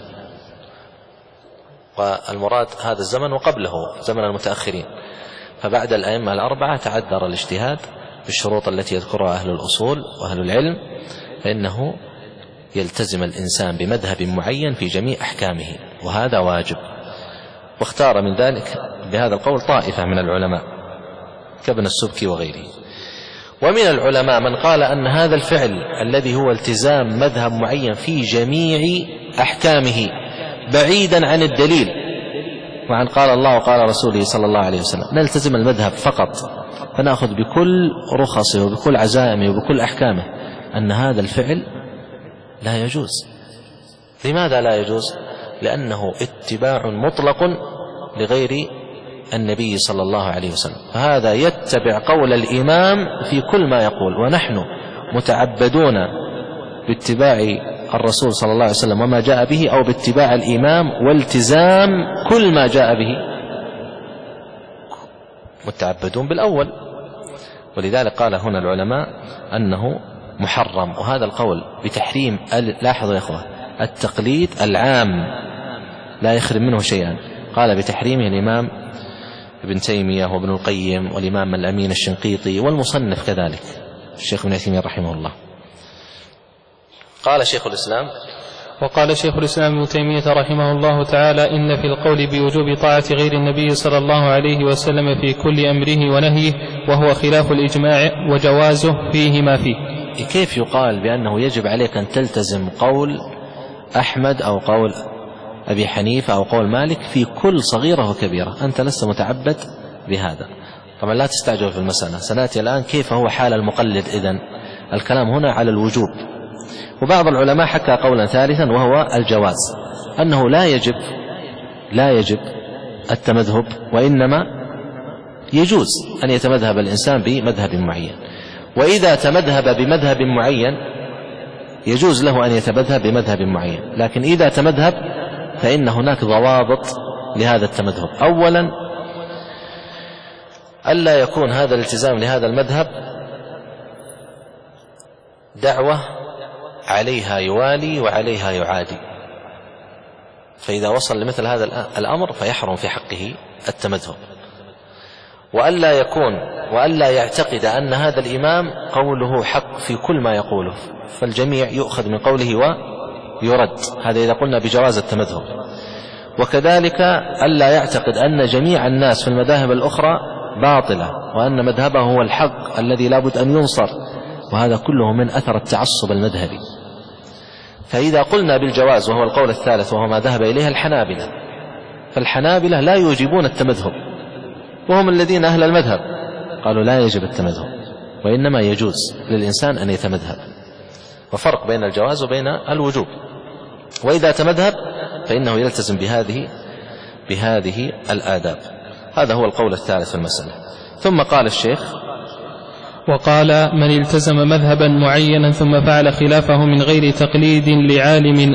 والمراد هذا الزمن وقبله زمن المتأخرين، فبعد الأئمة الأربعة تعذر الاجتهاد بالشروط التي يذكرها أهل الأصول وأهل العلم، فإنه يلتزم الإنسان بمذهب معين في جميع أحكامه، وهذا واجب. واختار من ذلك بهذا القول طائفة من العلماء كابن السبكي وغيره. ومن العلماء من قال أن هذا الفعل الذي هو التزام مذهب معين في جميع أحكامه بعيدا عن الدليل وعن قال الله وقال رسوله صلى الله عليه وسلم، نلتزم المذهب فقط فنأخذ بكل رخصه وبكل عزائمه وبكل أحكامه، أن هذا الفعل لا يجوز. لماذا لا يجوز؟ لأنه اتباع مطلق لغير النبي صلى الله عليه وسلم، فهذا يتبع قول الإمام في كل ما يقول، ونحن متعبدون باتباع الرسول صلى الله عليه وسلم وما جاء به، أو باتباع الإمام والتزام كل ما جاء به، متعبدون بالأول. ولذلك قال هنا العلماء أنه محرم، وهذا القول بتحريم لاحظوا يا أخوة التقليد العام لا يخرم منه شيئا، قال بتحريمه الإمام ابن تيمية وابن القيم والإمام الأمين الشنقيطي والمصنف كذلك الشيخ ابن تيمية رحمه الله. قال شيخ الإسلام: وقال شيخ الإسلام ابن تيمية رحمه الله تعالى: إن في القول بوجوب طاعة غير النبي صلى الله عليه وسلم في كل أمره ونهيه وهو خلاف الإجماع وجوازه فيه ما فيه. كيف يقال بأنه يجب عليك أن تلتزم قول أحمد أو قول أبي حنيفة أو قول مالك في كل صغيرة وكبيرة؟ أنت لست متعبد بهذا. طبعا لا تستعجل في المسألة، سنأتي الآن كيف هو حال المقلد. إذن الكلام هنا على الوجوب. وبعض العلماء حكى قولا ثالثا وهو الجواز، أنه لا يجب التمذهب، وإنما يجوز أن يتمذهب الإنسان بمذهب معين، وإذا تمذهب بمذهب معين يجوز له أن يتمذهب بمذهب معين. لكن إذا تمذهب فإن هناك ضوابط لهذا التمذهب. أولا ألا يكون هذا الالتزام لهذا المذهب دعوة عليها يوالي وعليها يعادي، فإذا وصل لمثل هذا الأمر فيحرم في حقه التمذهب. وألا يعتقد أن هذا الإمام قوله حق في كل ما يقوله، فالجميع يؤخذ من قوله ويرد، هذا إذا قلنا بجواز التمذهب. وكذلك ألا يعتقد أن جميع الناس في المذاهب الأخرى باطلة وأن مذهبه هو الحق الذي لا بد أن ينصر، وهذا كله من أثر التعصب المذهبي. فإذا قلنا بالجواز وهو القول الثالث وهو ما ذهب إليه الحنابلة، فالحنابلة لا يوجبون التمذهب، وهم الذين أهل المذهب قالوا لا يجب التمذهب، وإنما يجوز للإنسان أن يتمذهب، وفرق بين الجواز وبين الوجوب. وإذا تمذهب فإنه يلتزم بهذه الآداب. هذا هو القول الثالث في المسألة. ثم قال الشيخ: وقال: من التزم مذهبا معينا ثم فعل خلافه من غير تقليد لعالم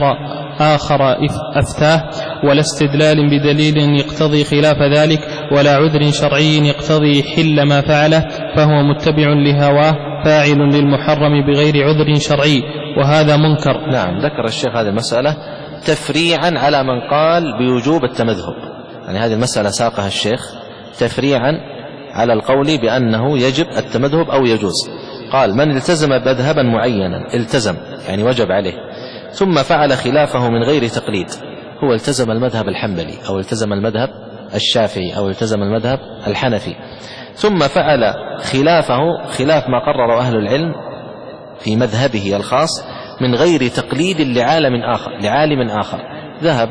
آخر أفتاه، ولا استدلال بدليل يقتضي خلاف ذلك، ولا عذر شرعي يقتضي حل ما فعله، فهو متبع لهواه فاعل للمحرم بغير عذر شرعي، وهذا منكر. نعم، ذكر الشيخ هذه المسألة تفريعا على من قال بوجوب التمذهب، يعني هذه المسألة ساقها الشيخ تفريعا على القول بأنه يجب التمذهب أو يجوز. قال: من التزم مذهبا معينا، التزم يعني وجب عليه، ثم فعل خلافه من غير تقليد، هو التزم المذهب الحنبلي أو التزم المذهب الشافعي أو التزم المذهب الحنفي، ثم فعل خلافه خلاف ما قرر أهل العلم في مذهبه الخاص من غير تقليد لعالم آخر، ذهب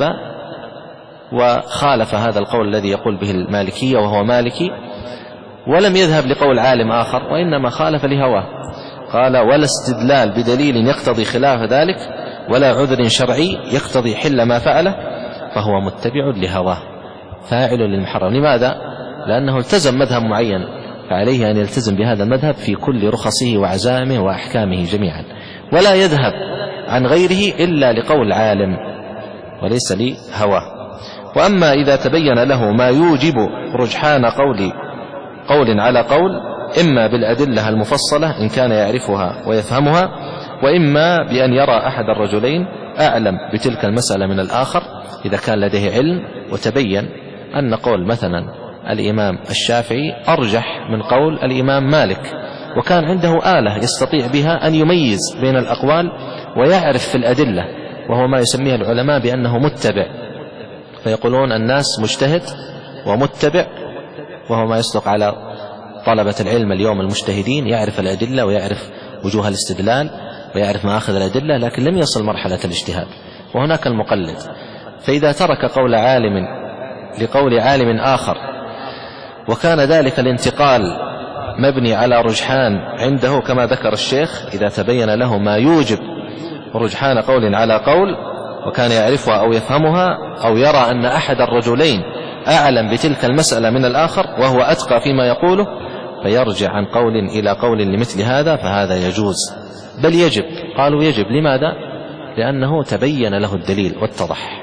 وخالف هذا القول الذي يقول به المالكية وهو مالكي، ولم يذهب لقول عالم آخر، وإنما خالف لهواه. قال: ولا استدلال بدليل يقتضي خلاف ذلك، ولا عذر شرعي يقتضي حل ما فعله، فهو متبع لهواه فاعل للمحرم. لماذا؟ لأنه التزم مذهب معين، فعليه أن يلتزم بهذا المذهب في كل رخصه وعزائمه وأحكامه جميعا، ولا يذهب عن غيره إلا لقول عالم وليس لهواه. وأما إذا تبين له ما يوجب رجحان قول على قول، إما بالأدلة المفصلة إن كان يعرفها ويفهمها، وإما بأن يرى أحد الرجلين أعلم بتلك المسألة من الآخر، إذا كان لديه علم وتبين أن قول مثلا الإمام الشافعي أرجح من قول الإمام مالك، وكان عنده آلة يستطيع بها أن يميز بين الأقوال ويعرف في الأدلة، وهو ما يسميه العلماء بأنه متبع، فيقولون الناس مجتهد ومتبع، وهو ما يصدق على طلبة العلم اليوم المجتهدين، يعرف الأدلة ويعرف وجوه الاستدلال ويعرف مآخذ الأدلة، لكن لم يصل مرحلة الاجتهاد. وهناك المقلد، فإذا ترك قول عالم لقول عالم آخر، وكان ذلك الانتقال مبني على رجحان عنده كما ذكر الشيخ، إذا تبين له ما يوجب رجحان قول على قول وكان يعرفها أو يفهمها، أو يرى أن أحد الرجلين أعلم بتلك المسألة من الآخر وهو أتقى فيما يقوله، فيرجع عن قول إلى قول لمثل هذا، فهذا يجوز بل يجب. قالوا يجب، لماذا؟ لأنه تبين له الدليل واتضح،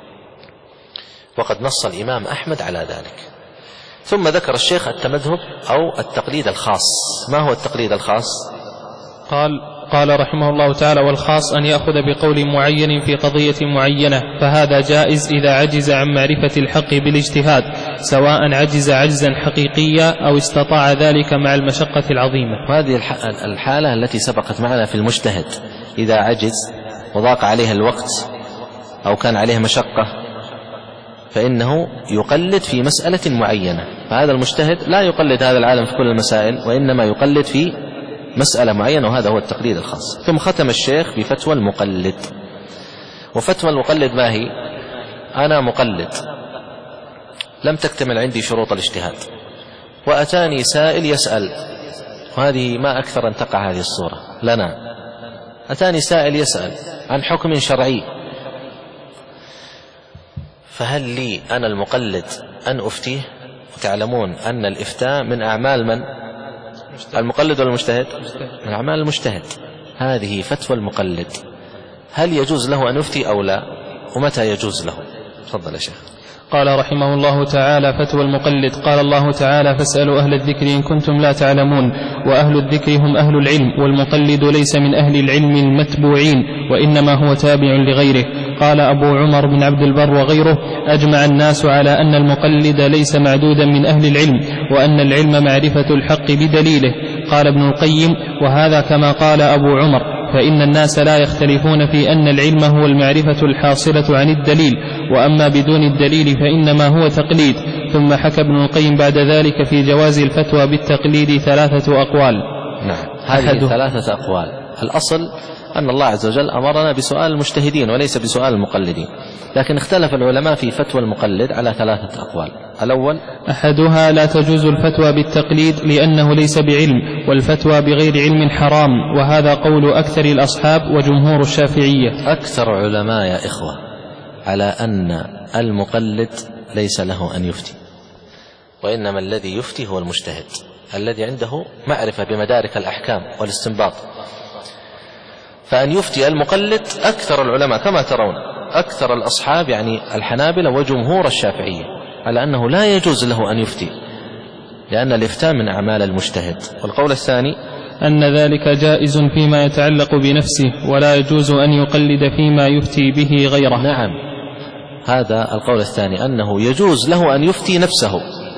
وقد نص الإمام أحمد على ذلك. ثم ذكر الشيخ التمذهب أو التقليد الخاص. ما هو التقليد الخاص؟ قال رحمه الله تعالى: والخاص أن يأخذ بقول معين في قضية معينة، فهذا جائز إذا عجز عن معرفة الحق بالاجتهاد، سواء عجز عجزا حقيقيا أو استطاع ذلك مع المشقة العظيمة. وهذه الحالة التي سبقت معنا في المجتهد، إذا عجز وضاق عليه الوقت أو كان عليه مشقة فإنه يقلد في مسألة معينة، فهذا المجتهد لا يقلد هذا العالم في كل المسائل، وإنما يقلد في مسألة معينة، وهذا هو التقليد الخاص. ثم ختم الشيخ بفتوى المقلد. وفتوى المقلد ما هي؟ أنا مقلد، لم تكتمل عندي شروط الاجتهاد، وأتاني سائل يسأل، وهذه ما أكثر أن تقع هذه الصورة لنا. أتاني سائل يسأل عن حكم شرعي، فهل لي أنا المقلد أن أفتيه؟ وتعلمون أن الإفتاء من أعمال من؟ المقلد ولا المجتهد؟ من أعمال المجتهد. هذه فتوى المقلد، هل يجوز له أن يفتي أو لا؟ ومتى يجوز له؟ تفضل يا شيخ. قال رحمه الله تعالى: فتوى المقلد. قال الله تعالى: فاسألوا أهل الذكر إن كنتم لا تعلمون. وأهل الذكر هم أهل العلم، والمقلد ليس من أهل العلم المتبوعين، وإنما هو تابع لغيره. قال أبو عمر بن عبد البر وغيره: أجمع الناس على أن المقلد ليس معدودا من أهل العلم، وأن العلم معرفة الحق بدليله. قال ابن القيم: وهذا كما قال أبو عمر، فإن الناس لا يختلفون في أن العلم هو المعرفة الحاصلة عن الدليل، وأما بدون الدليل فإنما هو تقليد. ثم حكى ابن القيم بعد ذلك في جواز الفتوى بالتقليد 3 أقوال. نعم، هذه 3 أقوال. الأصل أن الله عز وجل أمرنا بسؤال المجتهدين وليس بسؤال المقلدين، لكن اختلف العلماء في فتوى المقلد على 3 أقوال. الأول: أحدها لا تجوز الفتوى بالتقليد لأنه ليس بعلم، والفتوى بغير علم حرام، وهذا قول أكثر الأصحاب وجمهور الشافعية. أكثر علماء يا إخوة على أن المقلد ليس له أن يفتي، وإنما الذي يفتي هو المجتهد الذي عنده معرفة بمدارك الأحكام والاستنباط. فأن يفتي المقلد أكثر العلماء كما ترون، أكثر الأصحاب يعني الحنابلة وجمهور الشافعية، على أنه لا يجوز له أن يفتي، لأن الإفتاء من أعمال المجتهد. والقول الثاني: أن ذلك جائز فيما يتعلق بنفسه، ولا يجوز أن يقلد فيما يفتي به غيره. نعم، هذا القول الثاني، أنه يجوز له أن يفتي نفسه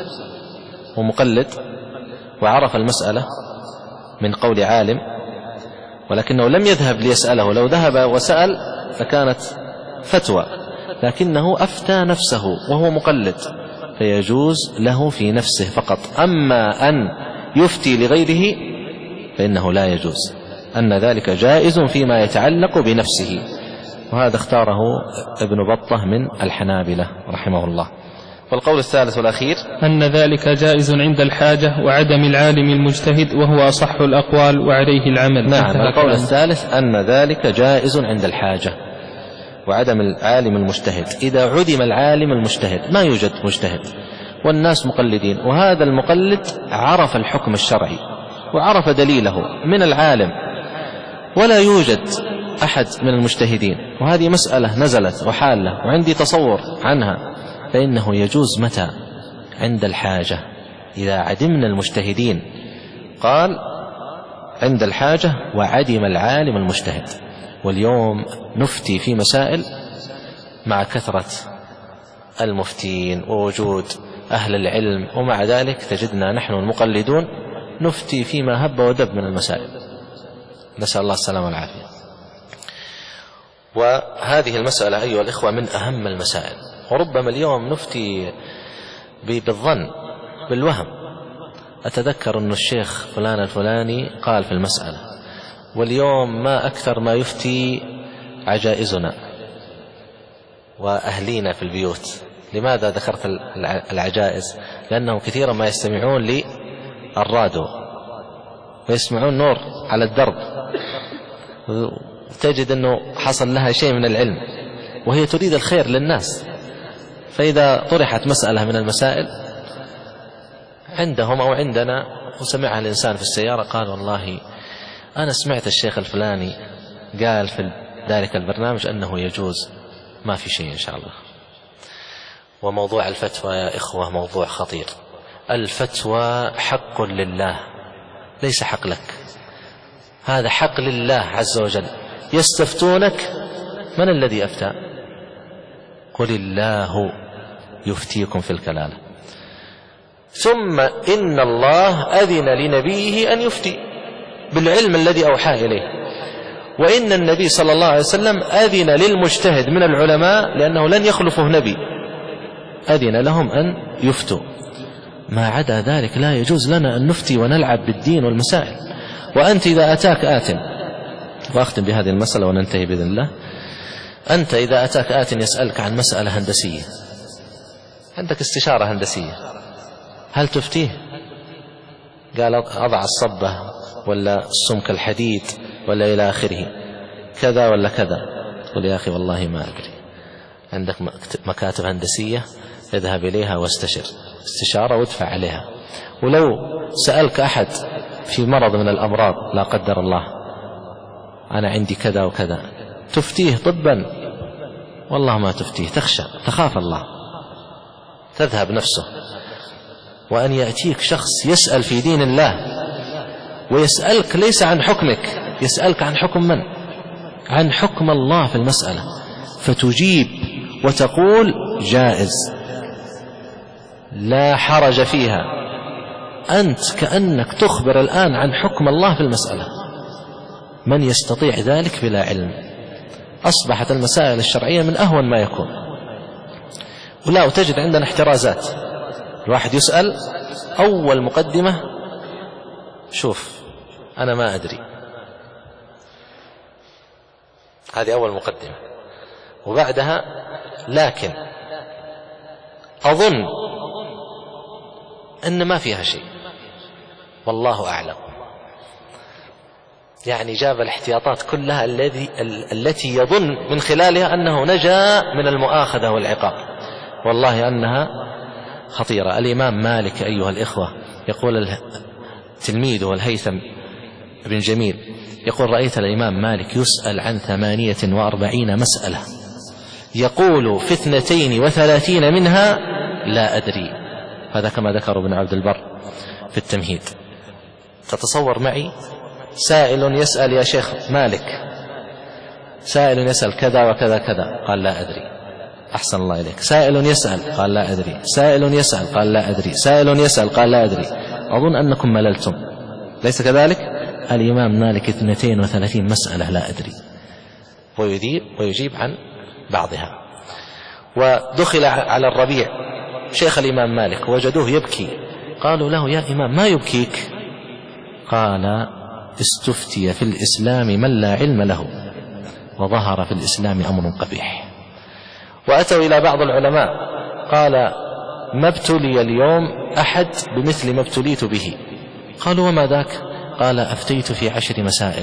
ومقلد، وعرف المسألة من قول عالم، ولكنه لم يذهب ليسأله. لو ذهب وسأل فكانت فتوى، لكنه أفتى نفسه وهو مقلد، فيجوز له في نفسه فقط. أما أن يفتي لغيره فإنه لا يجوز، أن ذلك جائز فيما يتعلق بنفسه. وهذا اختاره ابن بطة من الحنابلة رحمه الله. والقول الثالث والأخير: أن ذلك جائز عند الحاجة وعدم العالم المجتهد، وهو أصح الأقوال وعليه العمل. نعم، القول الثالث أن ذلك جائز عند الحاجة وعدم العالم المجتهد. إذا عدم العالم المجتهد ما يوجد مجتهد والناس مقلدين، وهذا المقلد عرف الحكم الشرعي وعرف دليله من العالم، ولا يوجد أحد من المجتهدين، وهذه مسألة نزلت وحالة وعندي تصور عنها، فإنه يجوز متى؟ عند الحاجة. إذا عدمنا المجتهدين، قال عند الحاجة وعدم العالم المجتهد. واليوم نفتي في مسائل مع كثرة المفتين ووجود أهل العلم، ومع ذلك تجدنا نحن المقلدون نفتي فيما هب ودب من المسائل، نسأل الله السلامة والعافية. وهذه المسألة أيها الإخوة من أهم المسائل، وربما اليوم نفتي بالظن بالوهم. أتذكر أن الشيخ فلان الفلاني قال في المسألة، واليوم ما أكثر ما يفتي عجائزنا وأهلينا في البيوت. لماذا ذكرت العجائز؟ لأنهم كثيرا ما يستمعون للراديو ويسمعون نور على الدرب، تجد أنه حصل لها شيء من العلم وهي تريد الخير للناس، فإذا طرحت مسألة من المسائل عندهم أو عندنا وسمعها الإنسان في السيارة، قال والله أنا سمعت الشيخ الفلاني قال في ذلك البرنامج أنه يجوز، ما في شيء إن شاء الله. وموضوع الفتوى يا إخوة موضوع خطير. الفتوى حق لله ليس حق لك، هذا حق لله عز وجل. يستفتونك، من الذي أفتى؟ قل الله يفتيكم في الكلالة، ثم إن الله أذن لنبيه أن يفتي بالعلم الذي أوحى إليه. وإن النبي صلى الله عليه وسلم أذن للمجتهد من العلماء لأنه لن يخلفه نبي، أذن لهم أن يفتوا. ما عدا ذلك لا يجوز لنا أن نفتي ونلعب بالدين والمسائل. وأنت إذا أتاك آت، وأختم بهذه المسألة وننتهي بإذن الله. أنت إذا أتاك آت يسألك عن مسألة هندسية، عندك استشارة هندسية، هل تفتيه؟ قال أضع الصبة ولا السمك الحديد ولا إلى آخره، كذا ولا كذا، قل يا أخي والله ما أدري. عندك مكاتب هندسية اذهب إليها واستشر استشارة وادفع عليها. ولو سألك أحد في مرض من الأمراض لا قدر الله، أنا عندي كذا وكذا، تفتيه طبا؟ والله ما تفتيه، تخشى تخاف الله، تذهب نفسه. وأن يأتيك شخص يسأل في دين الله ويسألك ليس عن حكمك، يسألك عن حكم من؟ عن حكم الله في المسألة، فتجيب وتقول جائز لا حرج فيها. أنت كأنك تخبر الآن عن حكم الله في المسألة. من يستطيع ذلك بلا علم؟ أصبحت المسائل الشرعية من أهون ما يكون. ولا تجد عندنا احترازات، الواحد يسأل أول مقدمة شوف أنا ما أدري، هذه أول مقدمة، وبعدها لكن أظن أن ما فيها شيء والله أعلم. يعني جاب الاحتياطات كلها التي يظن من خلالها أنه نجا من المؤاخذة والعقاب. والله أنها خطيرة. الإمام مالك أيها الإخوة يقول تلميذه الهيثم بن جميل يقول رأيت الإمام مالك يسأل عن 48 مسألة، يقول في 32 منها لا أدري. هذا كما ذكر ابن عبد البر في التمهيد. تتصور معي سائل يسأل يا شيخ مالك، سائل يسأل كذا وكذا كذا، قال لا أدري. أحسن الله إليك. سائل يسأل قال لا أدري، سائل يسأل قال لا أدري، سائل يسأل قال لا أدري. أظن أنكم مللتم، ليس كذلك؟ الإمام مالك 32 مسألة لا أدري، ويجيب عن بعضها. ودخل على الربيع شيخ الإمام مالك وجدوه يبكي، قالوا له يا إمام ما يبكيك؟ قال استفتي في الإسلام من لا علم له، وظهر في الإسلام أمر قبيح. وأتوا إلى بعض العلماء قال ما ابتلي اليوم أحد بمثل ما ابتليت به. قالوا وما ذاك؟ قال أفتيت في 10 مسائل.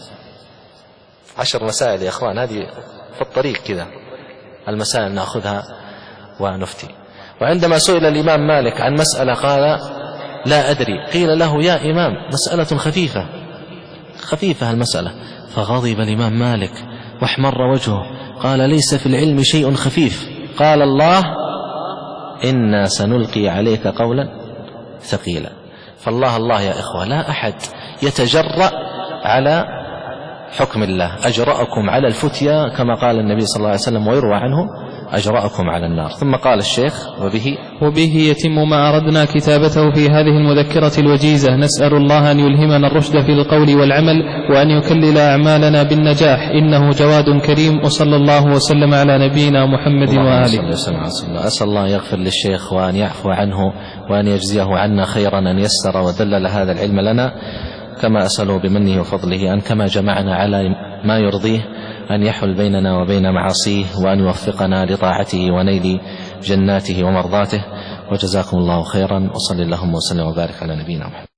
10 مسائل يا أخوان، هذه في الطريق كذا المسائل نأخذها ونفتي. وعندما سئل الإمام مالك عن مسألة قال لا أدري، قيل له يا إمام مسألة خفيفة المسألة، فغضب الإمام مالك واحمر وجهه، قال ليس في العلم شيء خفيف، قال الله إنا سنلقي عليك قولا ثقيلا. فالله الله يا إخوة، لا أحد يتجرأ على حكم الله. أجرأكم على الفتيا كما قال النبي صلى الله عليه وسلم، ويروى عنه أجرأكم على النار. ثم قال الشيخ وبه يتم ما أردنا كتابته في هذه المذكرة الوجيزة. نسأل الله أن يلهمنا الرشد في القول والعمل، وأن يكلل أعمالنا بالنجاح، إنه جواد كريم. وصلى الله وسلم على نبينا محمد وآله. أسأل الله يغفر للشيخ وأن يعفو عنه وأن يجزيه عنا خيرا، أن يسر ودلل هذا العلم لنا، كما أسأله بمنه وفضله أن كما جمعنا على ما يرضيه أن يحل بيننا وبين معاصيه، وأن يوفقنا لطاعته ونيل جناته ومرضاته. وجزاكم الله خيرا، وصلى اللهم وسلم وبارك على نبينا محمد.